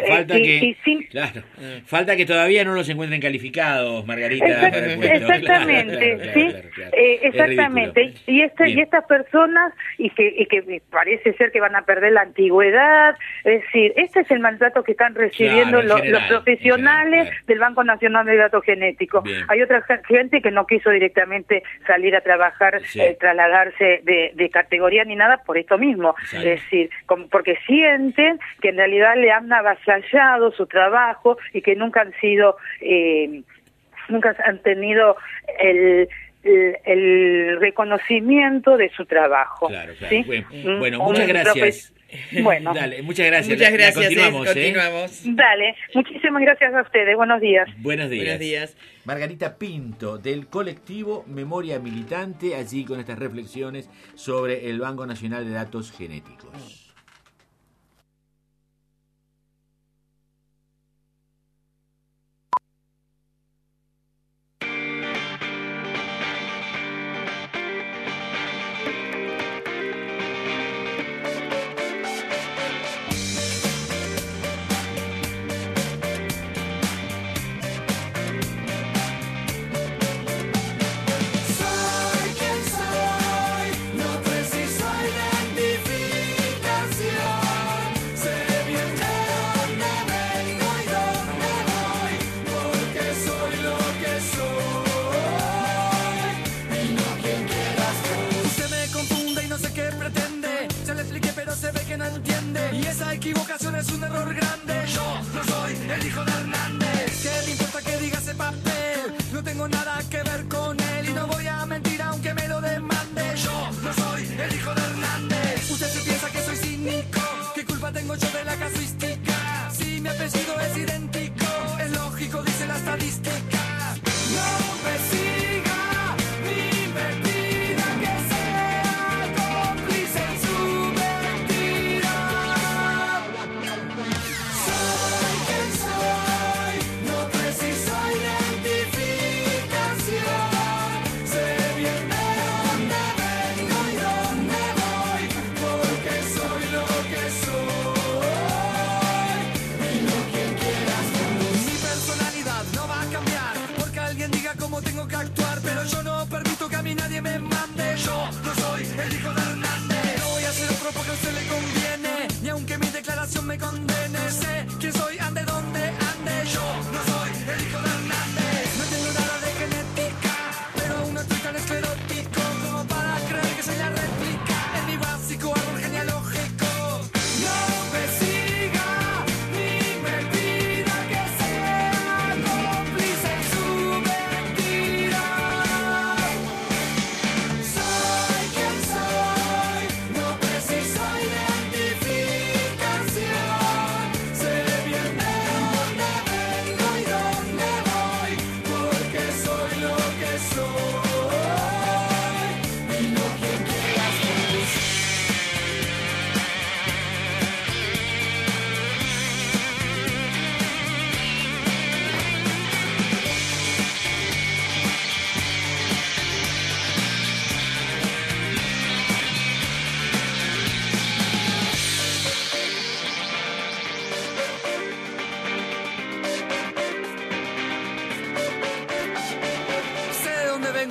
F: que todavía no los encuentren calificados, Margarita. para el puesto.
M: Exactamente,
F: Claro,
M: ¿sí?
F: claro.
M: Exactamente. Y estas personas, y que parece ser que van a perder la antigüedad, es decir, este es el maltrato que están recibiendo
F: Claro, en general,
M: los profesionales del Banco Nacional de Datos Genéticos.
F: Bien.
M: Hay otra gente que no quiso directamente salir a trabajar, trasladarse de categoría ni nada por esto mismo.
F: Exacto.
M: Es decir, porque sienten que en realidad le han avasallado su trabajo y que nunca han sido, nunca han tenido el reconocimiento de su trabajo.
F: Claro, claro.
M: ¿sí?
F: Bueno, muchas gracias.
M: Bueno.
F: Dale, muchas gracias.
G: Muchas gracias.
F: Continuamos.
M: Dale, muchísimas gracias a ustedes. Buenos días.
F: Buenos días.
G: Buenos días.
F: Margarita Pinto, del colectivo Memoria Militante, allí con estas reflexiones sobre el Banco Nacional de Datos Genéticos.
H: Soy quien soy, no preciso identificación. Sé bien de dónde vengo y dónde voy, porque soy lo que soy y no quien quieras tú.
V: Se me confunde y no sé qué pretende. Se le expliqué pero se ve que no entiende. Y esa equivocación es un error grande. Yo no soy el hijo de Hernández. ¿Qué le importa que diga ese papel? No tengo nada que ver con él y no voy a mentir aunque me lo demande. Yo no soy el hijo de Hernández. Usted se piensa que soy cínico. ¿Qué culpa tengo yo de la casuística? Si mi apellido es idéntico, es lógico, dice la estadística. No me siga ni me pida que sea cómplice en su mentira.
H: Soy quien soy, no preciso identificación. Sé bien de dónde vengo y dónde voy, porque soy lo que soy y no quien quieras tú.
V: Mi personalidad no va a cambiar porque alguien diga cómo tengo que actuar, pero yo no permito que a mí nadie me mande. Yo no soy el hijo de Hernández. No voy a ser otro porque a usted le conviene, ni aunque mi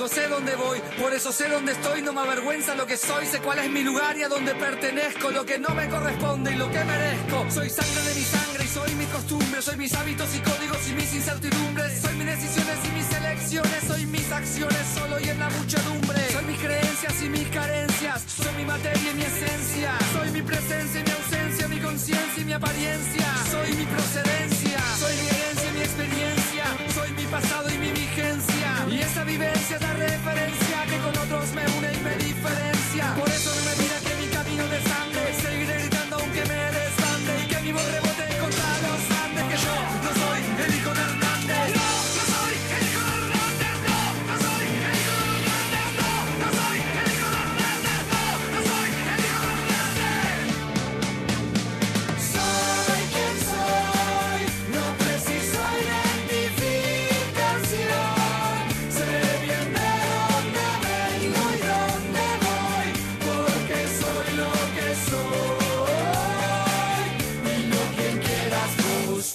H: eso sé dónde voy, por eso sé dónde estoy, no me avergüenza lo que soy, sé cuál es mi lugar y a dónde pertenezco, lo que no me corresponde y lo que merezco. Soy sangre de mi sangre y soy mis costumbres, soy mis hábitos y códigos y mis incertidumbres, soy mis decisiones y mis elecciones, soy mis acciones solo y en la muchedumbre, soy mis creencias y mis carencias, soy mi materia y mi esencia, soy mi presencia y mi ausencia, mi conciencia y mi apariencia, soy mi procedencia, soy mi herencia y mi experiencia, soy mi pasado y mi vigencia, y esa vivencia es la referencia que con otros me une y me diferencia. Por eso no me mira que mi camino de sangre, seguiré gritando aunque me desbande y que mi voz rebote contra los Andes, que yo no soy el hijo de Hernández. No soy el hijo de Hernández, no soy el hijo de Hernández, no soy el hijo de Hernández, no soy el hijo de Hernández. Soy quien soy, no preciso identificación, sé bien de dónde vengo y dónde voy, porque soy lo que soy y no quien quieras vos.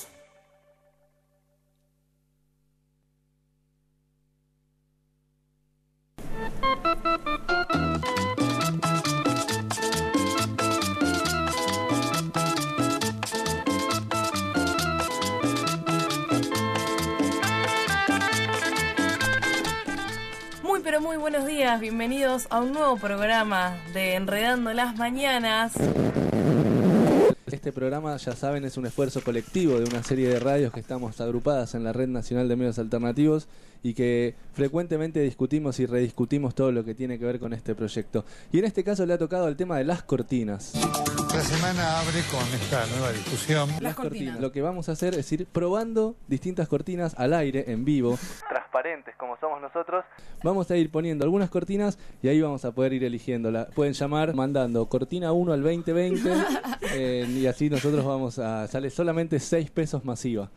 E: Muy pero muy buenos días, bienvenidos a un nuevo programa de Enredando las Mañanas.
Q: Este programa, ya saben, es un esfuerzo colectivo de una serie de radios que estamos agrupadas en la Red Nacional de Medios Alternativos y que frecuentemente discutimos y rediscutimos todo lo que tiene que ver con este proyecto. Y en este caso le ha tocado el tema de las cortinas.
N: La semana abre con esta nueva discusión.
Q: Las cortinas. Lo que vamos a hacer es ir probando distintas cortinas al aire, en vivo. Transparentes como somos nosotros. Vamos a ir poniendo algunas cortinas y ahí vamos a poder ir eligiéndola. Pueden llamar mandando cortina 1 al 2020 y así nosotros vamos a... Sale solamente 6 pesos masiva.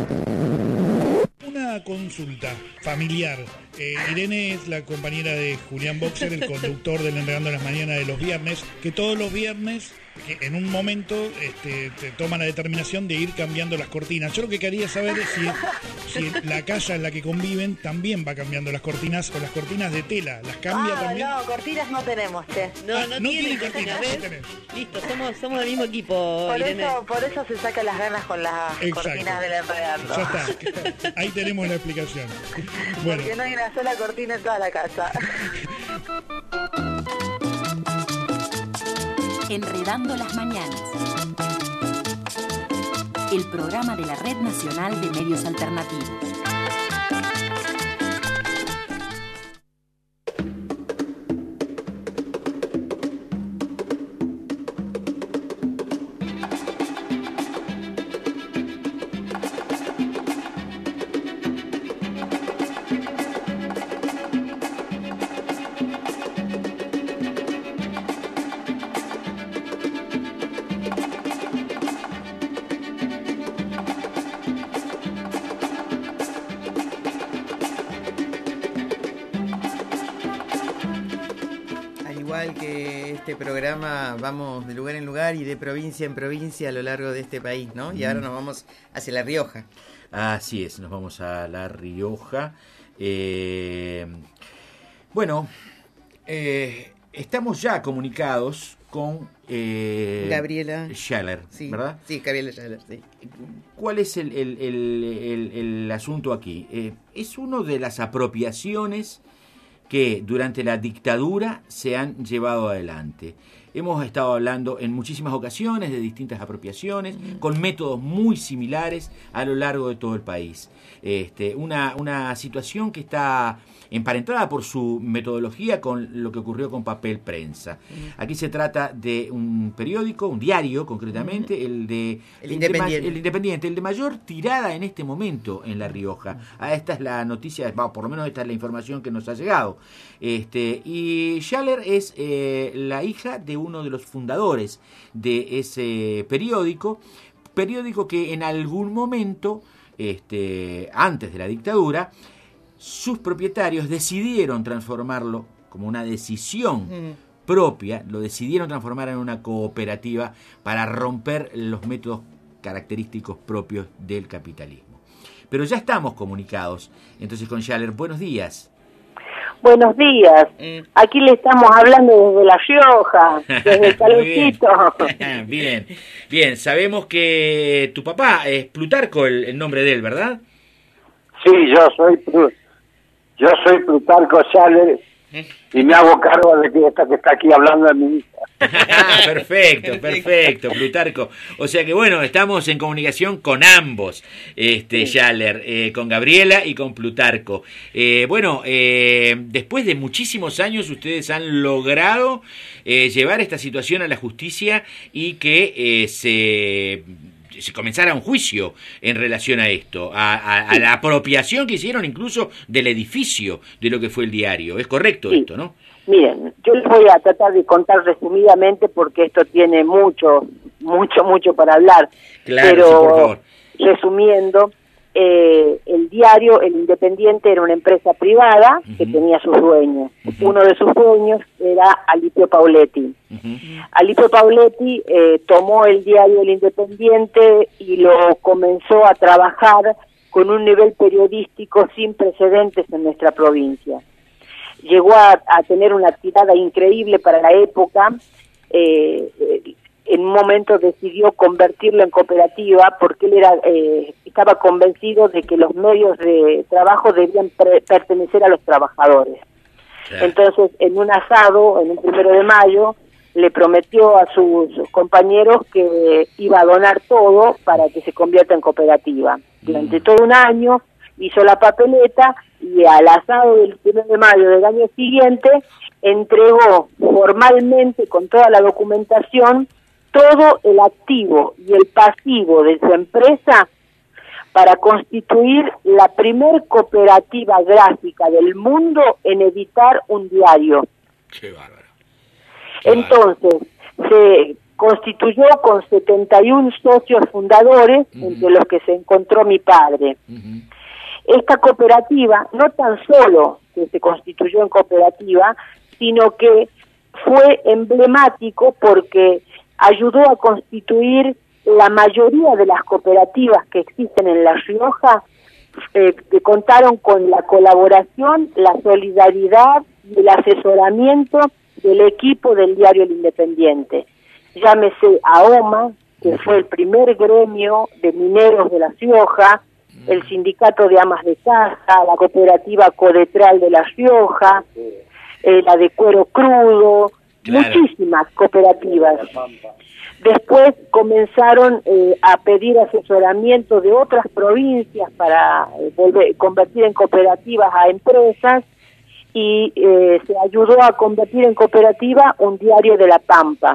N: Una consulta familiar. Irene es la compañera de Julián Boxer, el conductor del Enredando las Mañanas de los viernes, que todos los viernes, que en un momento te toma la determinación de ir cambiando las cortinas. Yo lo que quería saber es si la casa en la que conviven también va cambiando las cortinas o las cortinas de tela. ¿Las cambia también?
O: No, cortinas no tenemos, che.
N: No tienen cortinas,
O: ¿ves?
N: no tenés.
O: Listo, somos del mismo equipo, Irene. Por eso se saca las ganas con las cortinas del Enredando.
N: Ya está. Ahí tenemos la explicación. Bueno.
O: Porque no hay una sola cortina en toda la casa.
D: Enredando las Mañanas. El programa de la Red Nacional de Medios Alternativos.
G: Que este programa vamos de lugar en lugar y de provincia en provincia a lo largo de este país, ¿no? Y ahora nos vamos hacia La Rioja.
F: Así es, nos vamos a La Rioja. Bueno, estamos ya comunicados con
G: Gabriela
F: Schaller,
G: sí,
F: ¿verdad?
G: Sí, Gabriela Schaller, sí.
F: ¿Cuál es el asunto aquí? Es uno de las apropiaciones que durante la dictadura se han llevado adelante. Hemos estado hablando en muchísimas ocasiones de distintas apropiaciones, con métodos muy similares a lo largo de todo el país. Una situación que está emparentada por su metodología con lo que ocurrió con papel prensa. Aquí se trata de un periódico, un diario concretamente, el Independiente, el de mayor tirada en este momento en La Rioja. Esta es la noticia, por lo menos esta es la información que nos ha llegado. Y Schaller es la hija de uno de los fundadores de ese periódico que en algún momento, antes de la dictadura, sus propietarios decidieron transformarlo como una decisión propia, lo decidieron transformar en una cooperativa para romper los métodos característicos propios del capitalismo. Pero ya estamos comunicados, entonces, con Schaller. Buenos días.
P: Buenos días. Aquí le estamos hablando desde La Rioja, desde el calorcito.
F: Bien, bien. Sabemos que tu papá es Plutarco, el nombre de él, ¿verdad?
R: Sí, yo soy Plutarco Schaller y me hago cargo de que esta que está aquí hablando de mi hija.
F: Perfecto, Plutarco. O sea que bueno, estamos en comunicación con ambos, Schaller, con Gabriela y con Plutarco. Después de muchísimos años ustedes han logrado llevar esta situación a la justicia y que se comenzara un juicio en relación a esto, a la apropiación que hicieron incluso del edificio de lo que fue el diario. ¿Es correcto esto, no?
P: Miren, yo les voy a tratar de contar resumidamente porque esto tiene mucho para hablar.
F: Claro,
P: pero
F: sí, por favor.
P: Resumiendo, el diario El Independiente era una empresa privada que tenía sus dueños. Uno de sus dueños era Alipio Pauletti. Alipio Pauletti tomó el diario El Independiente y lo comenzó a trabajar con un nivel periodístico sin precedentes en nuestra provincia. Llegó a tener una tirada increíble para la época. En un momento decidió convertirlo en cooperativa porque él estaba convencido de que los medios de trabajo debían pertenecer a los trabajadores. Claro. Entonces, en un asado, en un 1 de mayo, le prometió a sus compañeros que iba a donar todo para que se convierta en cooperativa. Durante todo un año hizo la papeleta y al asado del 1 de mayo del año siguiente entregó formalmente con toda la documentación todo el activo y el pasivo de su empresa para constituir la primer cooperativa gráfica del mundo en editar un diario.
F: Qué bárbaro.
P: Entonces, se constituyó con 71 socios fundadores, entre los que se encontró mi padre. Esta cooperativa, no tan solo que se constituyó en cooperativa, sino que fue emblemático porque ayudó a constituir la mayoría de las cooperativas que existen en La Rioja, que contaron con la colaboración, la solidaridad y el asesoramiento del equipo del diario El Independiente. Llámese AOMA, que fue el primer gremio de mineros de La Rioja, el sindicato de amas de casa, la cooperativa Codetral de La Rioja, la de Cuero Crudo, muchísimas cooperativas. Después comenzaron a pedir asesoramiento de otras provincias para convertir en cooperativas a empresas y se ayudó a convertir en cooperativa un diario de La Pampa,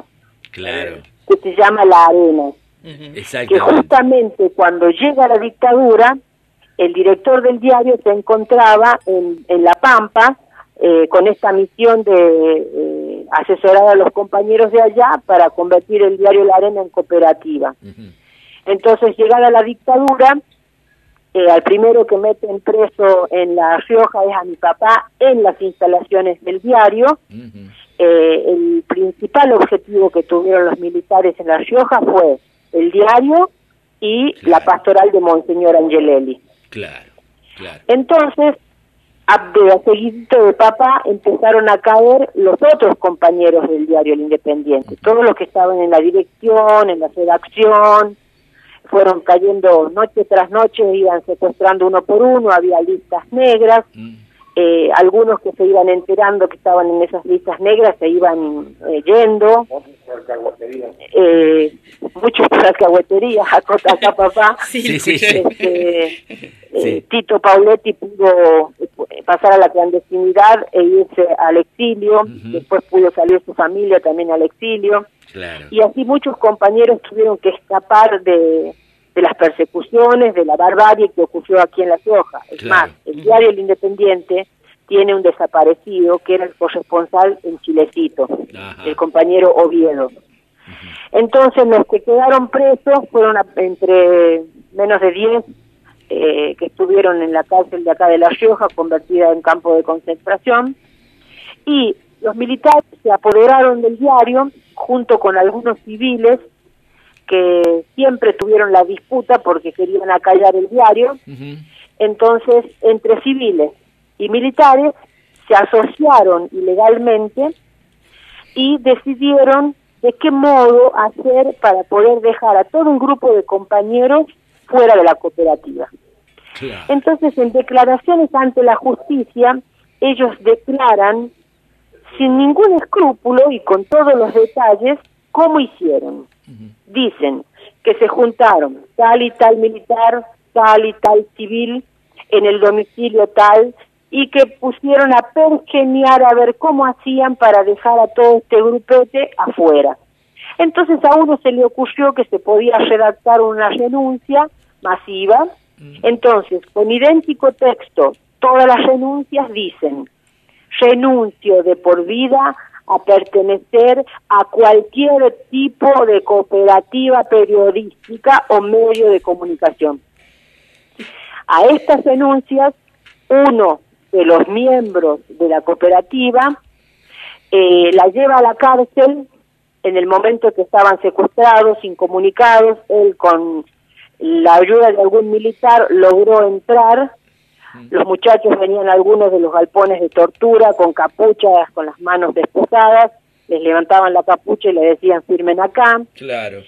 P: que se llama La Arena. Que justamente cuando llega la dictadura, el director del diario se encontraba en La Pampa con esta misión de asesorar a los compañeros de allá para convertir el diario La Arena en cooperativa. Entonces, llegada la dictadura, al primero que meten preso en La Rioja es a mi papá en las instalaciones del diario. El principal objetivo que tuvieron los militares en La Rioja fue el diario y la pastoral de Monseñor Angelelli. Entonces, a seguidito de papá empezaron a caer los otros compañeros del diario El Independiente, todos los que estaban en la dirección, en la redacción, fueron cayendo noche tras noche, iban secuestrando uno por uno, había listas negras, algunos que se iban enterando que estaban en esas listas negras se iban yendo, muchos por alcahuetería, acá papá. Tito Pauletti pudo pasar a la clandestinidad e irse al exilio, después pudo salir su familia también al exilio, y así muchos compañeros tuvieron que escapar de las persecuciones, de la barbarie que ocurrió aquí en La Rioja. Es más, el diario El Independiente tiene un desaparecido que era el corresponsal en Chilecito, el compañero Oviedo. Entonces los que quedaron presos fueron entre menos de 10 que estuvieron en la cárcel de acá de La Rioja, convertida en campo de concentración, y los militares se apoderaron del diario junto con algunos civiles que siempre tuvieron la disputa porque querían acallar el diario. Entonces, entre civiles y militares se asociaron ilegalmente y decidieron de qué modo hacer para poder dejar a todo un grupo de compañeros fuera de la cooperativa.
F: Claro.
P: Entonces, en declaraciones ante la justicia, ellos declaran sin ningún escrúpulo y con todos los detalles cómo hicieron. Dicen que se juntaron tal y tal militar, tal y tal civil en el domicilio tal, y que pusieron a pergeniar a ver cómo hacían para dejar a todo este grupete afuera. Entonces a uno se le ocurrió que se podía redactar una renuncia masiva. Entonces, con idéntico texto, todas las renuncias dicen: renuncio de por vida a pertenecer a cualquier tipo de cooperativa periodística o medio de comunicación. A estas renuncias, uno de los miembros de la cooperativa la lleva a la cárcel en el momento que estaban secuestrados, incomunicados. Él, con la ayuda de algún militar, logró entrar. Los muchachos venían algunos de los galpones de tortura con capuchas, con las manos desposadas, les levantaban la capucha y le decían firmen acá.
F: Claro.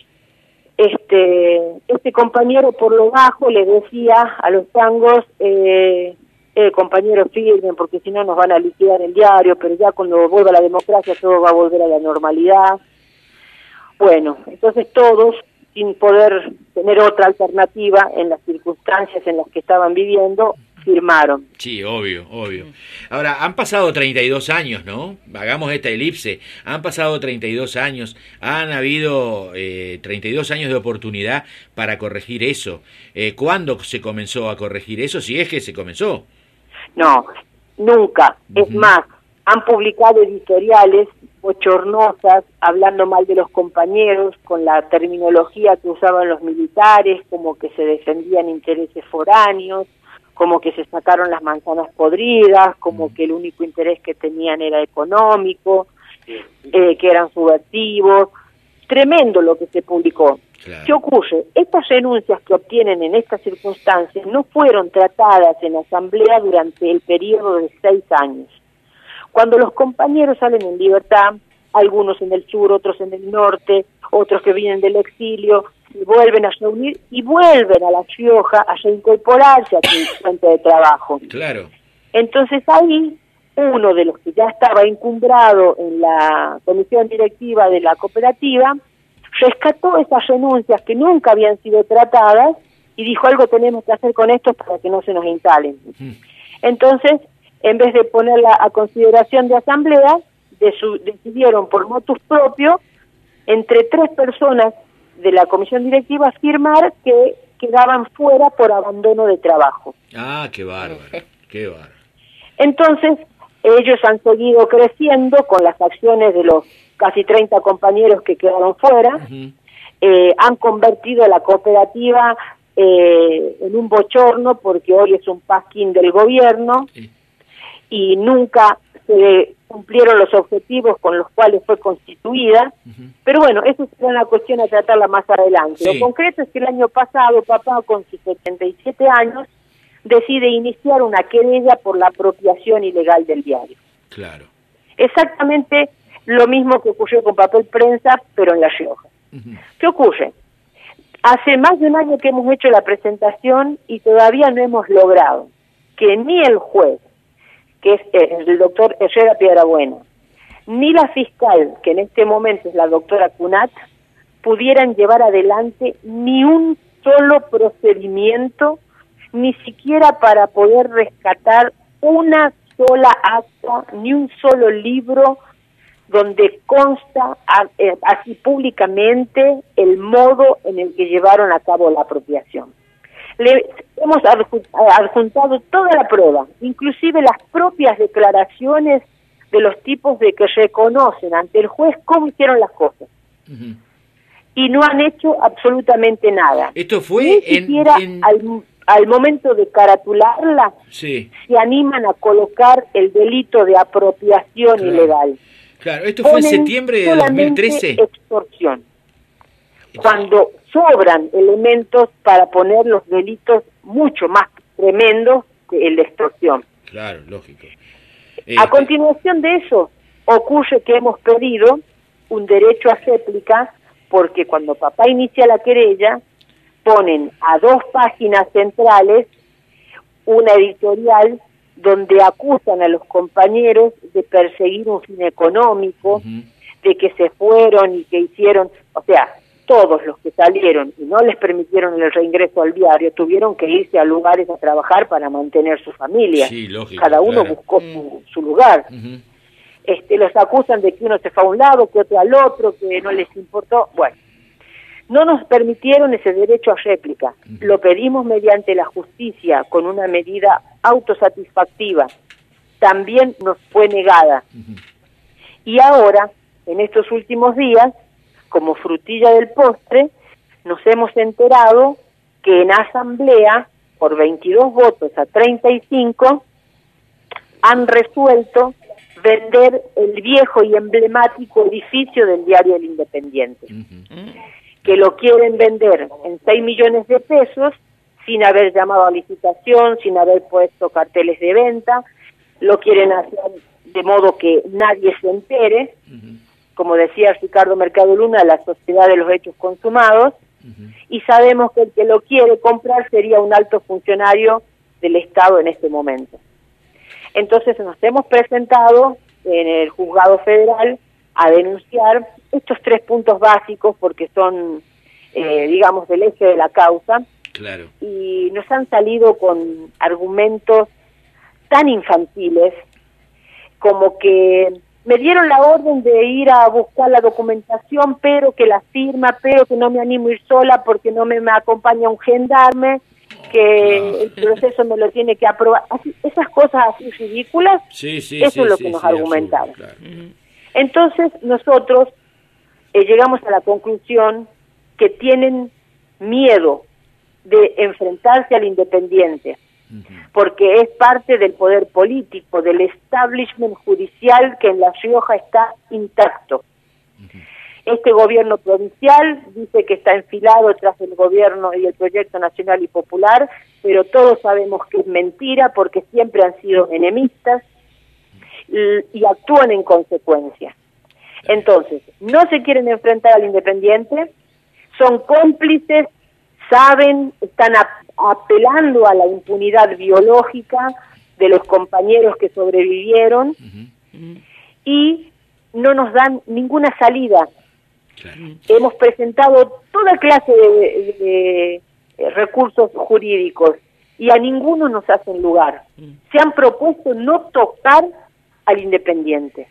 P: Este compañero por lo bajo le decía a los tangos, compañeros firmen porque si no nos van a liquidar el diario, pero ya cuando vuelva la democracia todo va a volver a la normalidad. Bueno, entonces todos, sin poder tener otra alternativa en las circunstancias en las que estaban viviendo, firmaron.
F: Sí, obvio. Ahora, han pasado 32 años, ¿no? Hagamos esta elipse. Han pasado 32 años, han habido 32 años de oportunidad para corregir eso. ¿Cuándo se comenzó a corregir eso? Si es que se comenzó.
P: No, nunca. Es más, han publicado editoriales bochornosas, hablando mal de los compañeros, con la terminología que usaban los militares, como que se defendían intereses foráneos, como que se sacaron las manzanas podridas, como que el único interés que tenían era económico, que eran subversivos. Tremendo lo que se publicó. Claro. ¿Qué ocurre? Estas renuncias que obtienen en estas circunstancias no fueron tratadas en asamblea durante el periodo de 6 años. Cuando los compañeros salen en libertad, algunos en el sur, otros en el norte, otros que vienen del exilio, se vuelven a reunir y vuelven a La Rioja a reincorporarse a su fuente de trabajo.
F: Claro.
P: Entonces ahí, uno de los que ya estaba encumbrado en la comisión directiva de la cooperativa, rescató esas renuncias que nunca habían sido tratadas y dijo: algo tenemos que hacer con esto para que no se nos instalen. Entonces, en vez de ponerla a consideración de asamblea, decidieron por motus propio, entre 3 personas de la comisión directiva, firmar que quedaban fuera por abandono de trabajo.
F: Ah, qué bárbaro, qué bárbaro.
P: Entonces, ellos han seguido creciendo con las acciones de los casi 30 compañeros que quedaron fuera. Han convertido la cooperativa en un bochorno, porque hoy es un pasquín del gobierno y nunca se cumplieron los objetivos con los cuales fue constituida. Pero bueno, eso será una cuestión a tratarla más adelante. Lo concreto es que el año pasado, papá, con sus 77 años, decide iniciar una querella por la apropiación ilegal del diario.
F: Claro.
P: Exactamente lo mismo que ocurrió con Papel Prensa, pero en La Rioja. ¿Qué ocurre? Hace más de un año que hemos hecho la presentación y todavía no hemos logrado que ni el juez, que es el doctor Herrera Piedrabuena, ni la fiscal, que en este momento es la doctora Cunat, pudieran llevar adelante ni un solo procedimiento, ni siquiera para poder rescatar una sola acta, ni un solo libro donde consta así públicamente el modo en el que llevaron a cabo la apropiación. Le hemos adjuntado toda la prueba, inclusive las propias declaraciones de los tipos de que reconocen ante el juez cómo hicieron las cosas. Y no han hecho absolutamente nada.
F: Esto fue
P: ni siquiera al momento de caratularla, se animan a colocar el delito de apropiación ilegal.
F: Claro, esto fue en septiembre de 2013.
P: Extorsión. Cuando sobran elementos para poner los delitos mucho más tremendos que el de extorsión.
F: Claro, lógico.
P: A continuación de eso, ocurre que hemos pedido un derecho a réplica, porque cuando papá inicia la querella, ponen a 2 páginas centrales una editorial donde acusan a los compañeros de perseguir un fin económico, de que se fueron y que hicieron, o sea, todos los que salieron y no les permitieron el reingreso al diario tuvieron que irse a lugares a trabajar para mantener su familia.
F: Sí, lógico,
P: cada uno
F: claro.
P: buscó su lugar. Los acusan de que uno se fue a un lado, que otro al otro, que no les importó. Bueno, no nos permitieron ese derecho a réplica. Lo pedimos mediante la justicia con una medida autosatisfactiva. También nos fue negada. Y ahora, en estos últimos días, como frutilla del postre, nos hemos enterado que en asamblea, por 22 votos a 35, han resuelto vender el viejo y emblemático edificio del diario El Independiente, que lo quieren vender en 6 millones de pesos, sin haber llamado a licitación, sin haber puesto carteles de venta, lo quieren hacer de modo que nadie se entere, como decía Ricardo Mercado Luna, la sociedad de los hechos consumados, y sabemos que el que lo quiere comprar sería un alto funcionario del Estado en este momento. Entonces nos hemos presentado en el Juzgado Federal a denunciar estos 3 puntos básicos porque son, digamos, del eje de la causa.
F: Claro.
P: Y nos han salido con argumentos tan infantiles como que me dieron la orden de ir a buscar la documentación, pero que la firma, pero que no me animo a ir sola porque no me acompaña un gendarme, que el proceso me lo tiene que aprobar. Así, esas cosas así ridículas, eso es lo que nos argumentaron.
F: Claro.
P: Entonces nosotros llegamos a la conclusión que tienen miedo de enfrentarse al Independiente, porque es parte del poder político, del establishment judicial que en La Rioja está intacto. Este gobierno provincial dice que está enfilado tras el gobierno y el proyecto nacional y popular, pero todos sabemos que es mentira porque siempre han sido enemistas y actúan en consecuencia. Entonces, no se quieren enfrentar al Independiente, son cómplices, saben, están apelando a la impunidad biológica de los compañeros que sobrevivieron y no nos dan ninguna salida. Hemos presentado toda clase de recursos jurídicos y a ninguno nos hacen lugar. Se han propuesto no tocar al Independiente.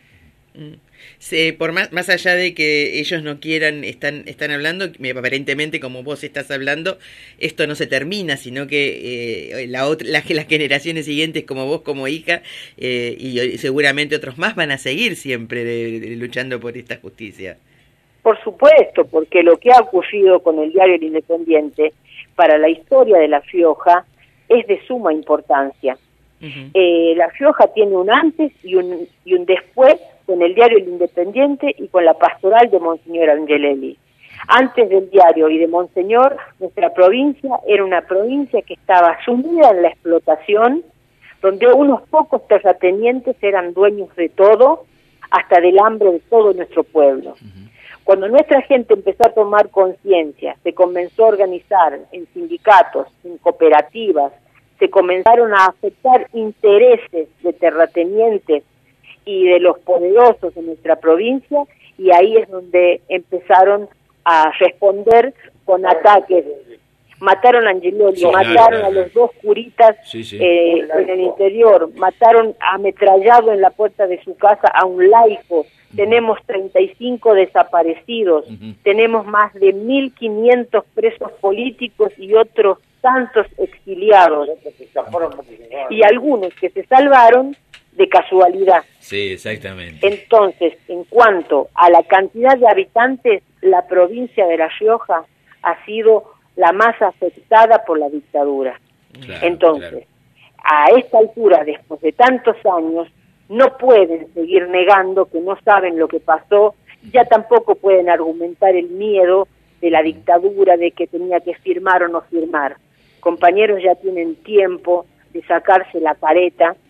G: Sí, por más allá de que ellos no quieran, están hablando, aparentemente como vos estás hablando, esto no se termina, sino que las generaciones siguientes como vos, como hija, y seguramente otros más van a seguir siempre luchando por esta justicia.
P: Por supuesto, porque lo que ha ocurrido con el diario El Independiente para la historia de La Rioja es de suma importancia. La Rioja tiene un antes y un después con el diario El Independiente y con la pastoral de Monseñor Angelelli. Antes del diario y de Monseñor, nuestra provincia era una provincia que estaba sumida en la explotación, donde unos pocos terratenientes eran dueños de todo, hasta del hambre de todo nuestro pueblo. Cuando nuestra gente empezó a tomar conciencia, se comenzó a organizar en sindicatos, en cooperativas, se comenzaron a aceptar intereses de terratenientes y de los poderosos de nuestra provincia, y ahí es donde empezaron a responder con ataques. Mataron a Angelelli, mataron a los 2 curitas en el interior, mataron ametrallado en la puerta de su casa a un laico. Tenemos 35 desaparecidos, tenemos más de 1.500 presos políticos y otros tantos exiliados, y algunos que se salvaron de casualidad.
F: Sí, exactamente.
P: Entonces, en cuanto a la cantidad de habitantes, la provincia de La Rioja ha sido la más afectada por la dictadura.
F: Claro,
P: entonces, a esta altura, después de tantos años, no pueden seguir negando que no saben lo que pasó, ya tampoco pueden argumentar el miedo de la dictadura, de que tenía que firmar o no firmar. Compañeros ya tienen tiempo de sacarse la careta,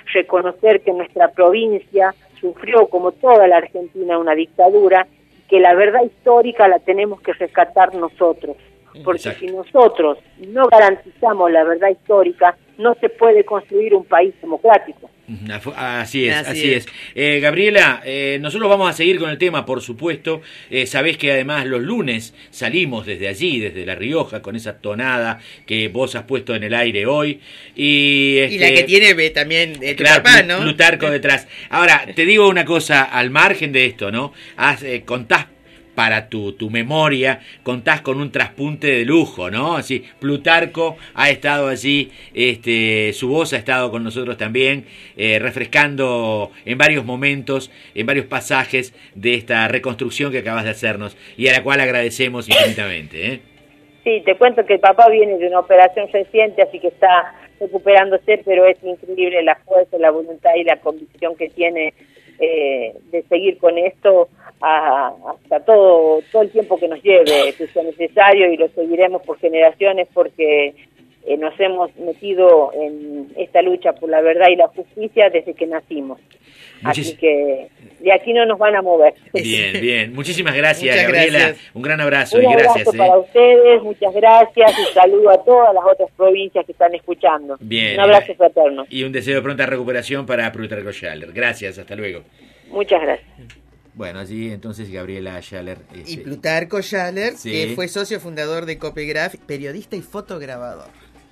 P: reconocer que nuestra provincia sufrió, como toda la Argentina, una dictadura, que la verdad histórica la tenemos que rescatar nosotros, porque
F: Exacto.
P: si nosotros no garantizamos la verdad histórica, no se puede construir un país democrático.
F: Así es. Gabriela, nosotros vamos a seguir con el tema, por supuesto. Sabés que además los lunes salimos desde allí, desde La Rioja, con esa tonada que vos has puesto en el aire hoy. Y
G: la que tiene también tu
F: claro,
G: papá, ¿no?
F: Plutarco detrás. Ahora, te digo una cosa, al margen de esto, ¿no? Contás para tu memoria, contás con un traspunte de lujo, ¿no? Así, Plutarco ha estado allí, su voz ha estado con nosotros también, refrescando en varios momentos, en varios pasajes de esta reconstrucción que acabas de hacernos y a la cual agradecemos infinitamente, ¿eh?
P: Sí, te cuento que el papá viene de una operación reciente, así que está recuperándose, pero es increíble la fuerza, la voluntad y la convicción que tiene de seguir con esto hasta todo el tiempo que nos lleve, que sea necesario, y lo seguiremos por generaciones porque nos hemos metido en esta lucha por la verdad y la justicia desde que nacimos. Así que de aquí no nos van a mover.
F: Bien. Muchísimas gracias,
P: Muchas
F: Gabriela.
P: gracias.
F: Un gran abrazo
P: Un
F: y gracias.
P: abrazo para ustedes, muchas gracias y saludo a todas las otras provincias que están escuchando.
F: Bien.
P: Un abrazo fraterno.
F: Y un deseo de pronta recuperación para Plutarco Schaller. Gracias, hasta luego.
P: Muchas gracias.
F: Bueno, allí entonces Gabriela Schaller.
G: Y Plutarco Schaller,
F: Sí.
G: que fue socio fundador de Copegraph, periodista y fotograbador.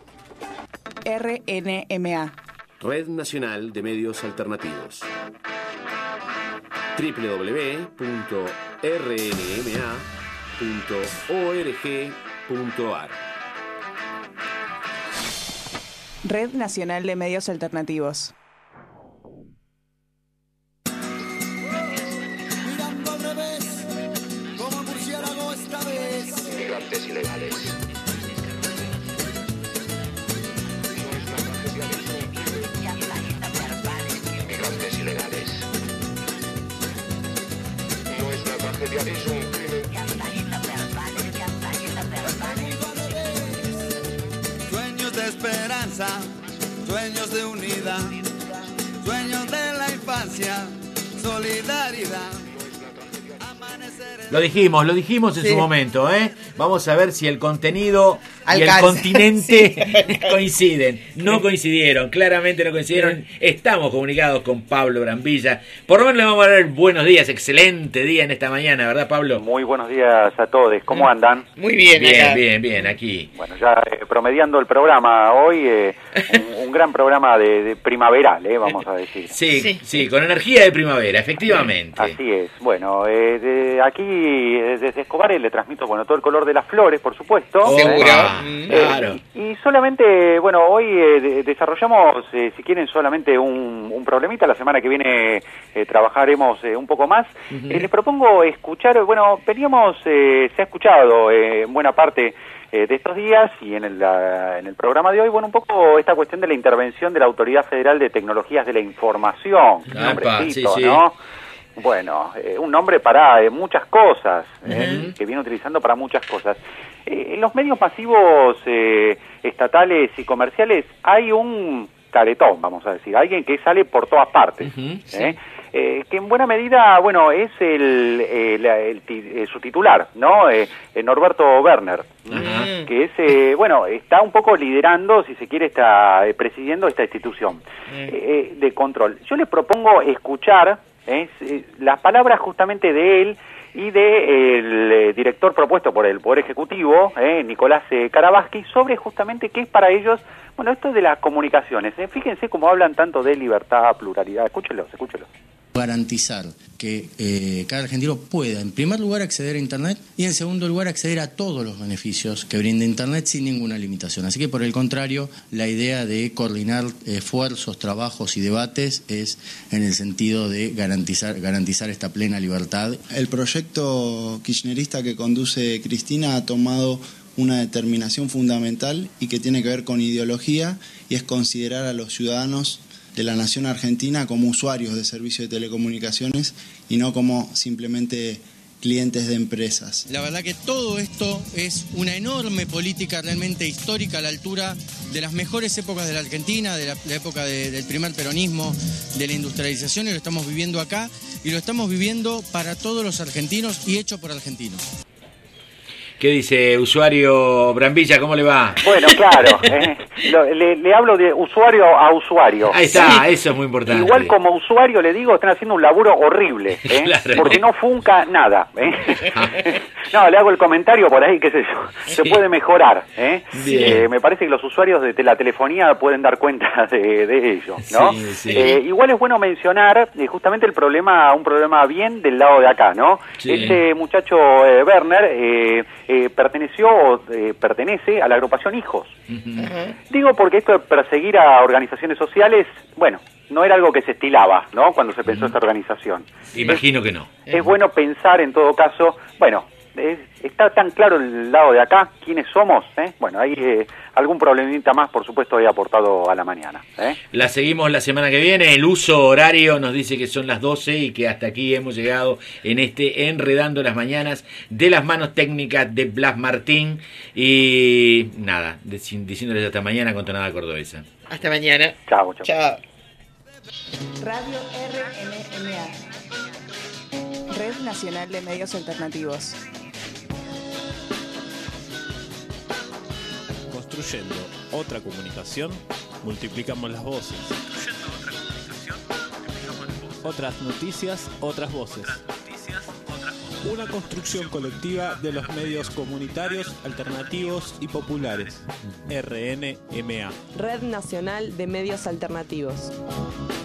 B: RNMA.
S: Red Nacional de Medios Alternativos. www.rnma.org.ar.
B: Red Nacional de Medios Alternativos.
H: Mirando al revés, como murciélago esta vez.
T: Migrantes ilegales. Migrantes ilegales. No es una tragedia, es un crimen.
H: Sueños de esperanza, sueños de unidad, sueños de la infancia, solidaridad.
F: Lo dijimos en
G: Sí.
F: su momento, ¿eh? Vamos a ver si el contenido y el
G: Alcanza.
F: continente coinciden. No coincidieron, claramente no coincidieron. Estamos comunicados con Pablo Brambilla. Por lo menos le vamos a dar buenos días, excelente día en esta mañana, ¿verdad, Pablo?
X: Muy buenos días a todos, ¿cómo andan?
G: Muy bien, acá.
F: Bien, aquí.
X: Bueno, ya promediando el programa hoy, un gran programa de primaveral, vamos a decir.
F: Sí, con energía de primavera, efectivamente.
X: Así es. Bueno, aquí desde Escobar le transmito, todo el color de las flores, por supuesto.
G: Seguro.
F: Claro.
X: Y solamente, hoy desarrollamos, si quieren, solamente un problemita. La semana que viene trabajaremos un poco más. Les propongo escuchar, se ha escuchado en buena parte de estos días y en el programa de hoy, un poco esta cuestión de la intervención de la Autoridad Federal de Tecnologías de la Información. Un nombrecito,
F: sí.
X: ¿no? Bueno, un nombre para muchas cosas, que viene utilizando para muchas cosas. En los medios masivos estatales y comerciales hay un caretón, vamos a decir, alguien que sale por todas partes, que en buena medida, es su titular, ¿no? Norberto Werner, que es, está un poco liderando, si se quiere, está presidiendo esta institución de control. Yo les propongo escuchar las palabras justamente de él y del director propuesto por el Poder Ejecutivo, Nicolás Karabasky, sobre justamente qué es para ellos, esto de las comunicaciones. Fíjense cómo hablan tanto de libertad, pluralidad. Escúchelos.
Y: Garantizar que cada argentino pueda, en primer lugar, acceder a Internet y, en segundo lugar, acceder a todos los beneficios que brinda Internet sin ninguna limitación. Así que, por el contrario, la idea de coordinar esfuerzos, trabajos y debates es en el sentido de garantizar esta plena libertad.
Z: El proyecto kirchnerista que conduce Cristina ha tomado una determinación fundamental y que tiene que ver con ideología, y es considerar a los ciudadanos de la nación argentina como usuarios de servicios de telecomunicaciones y no como simplemente clientes de empresas.
Y: La verdad que todo esto es una enorme política realmente histórica a la altura de las mejores épocas de la Argentina, de la época del primer peronismo, de la industrialización, y lo estamos viviendo acá, y lo estamos viviendo para todos los argentinos y hecho por argentinos.
F: ¿Qué dice usuario Brambilla? ¿Cómo le va?
X: Bueno, claro, le hablo de usuario a usuario.
F: Ahí está, eso es muy importante.
X: Igual como usuario le digo, están haciendo un laburo horrible,
F: Claro.
X: porque no funca nada. No, le hago el comentario por ahí, qué sé yo, se puede mejorar. Me parece que los usuarios de la telefonía pueden dar cuenta de ello, ¿no?
F: Sí.
X: Igual es bueno mencionar justamente un problema bien del lado de acá, ¿no?
F: Sí.
X: Este muchacho Werner pertenece a la agrupación Hijos. Digo porque esto de perseguir a organizaciones sociales, bueno, no era algo que se estilaba, ¿no? Cuando se pensó esta organización.
F: Imagino que no.
X: Es bueno pensar en todo caso, bueno, está tan claro el lado de acá, quiénes somos, Bueno, hay algún problemita más, por supuesto, he aportado a la mañana.
F: La seguimos la semana que viene. El uso horario nos dice que son las 12 y que hasta aquí hemos llegado en este Enredando las Mañanas, de las manos técnicas de Blas Martín. Y nada, diciéndoles hasta mañana con Tonada Cordobesa.
G: Hasta mañana.
X: Chao.
B: Radio RNMA, Red Nacional de Medios Alternativos.
C: Construyendo otra comunicación, multiplicamos las voces. Otras noticias, otras voces. Una construcción colectiva de los medios comunitarios, alternativos y populares. RNMA.
I: Red Nacional de Medios Alternativos.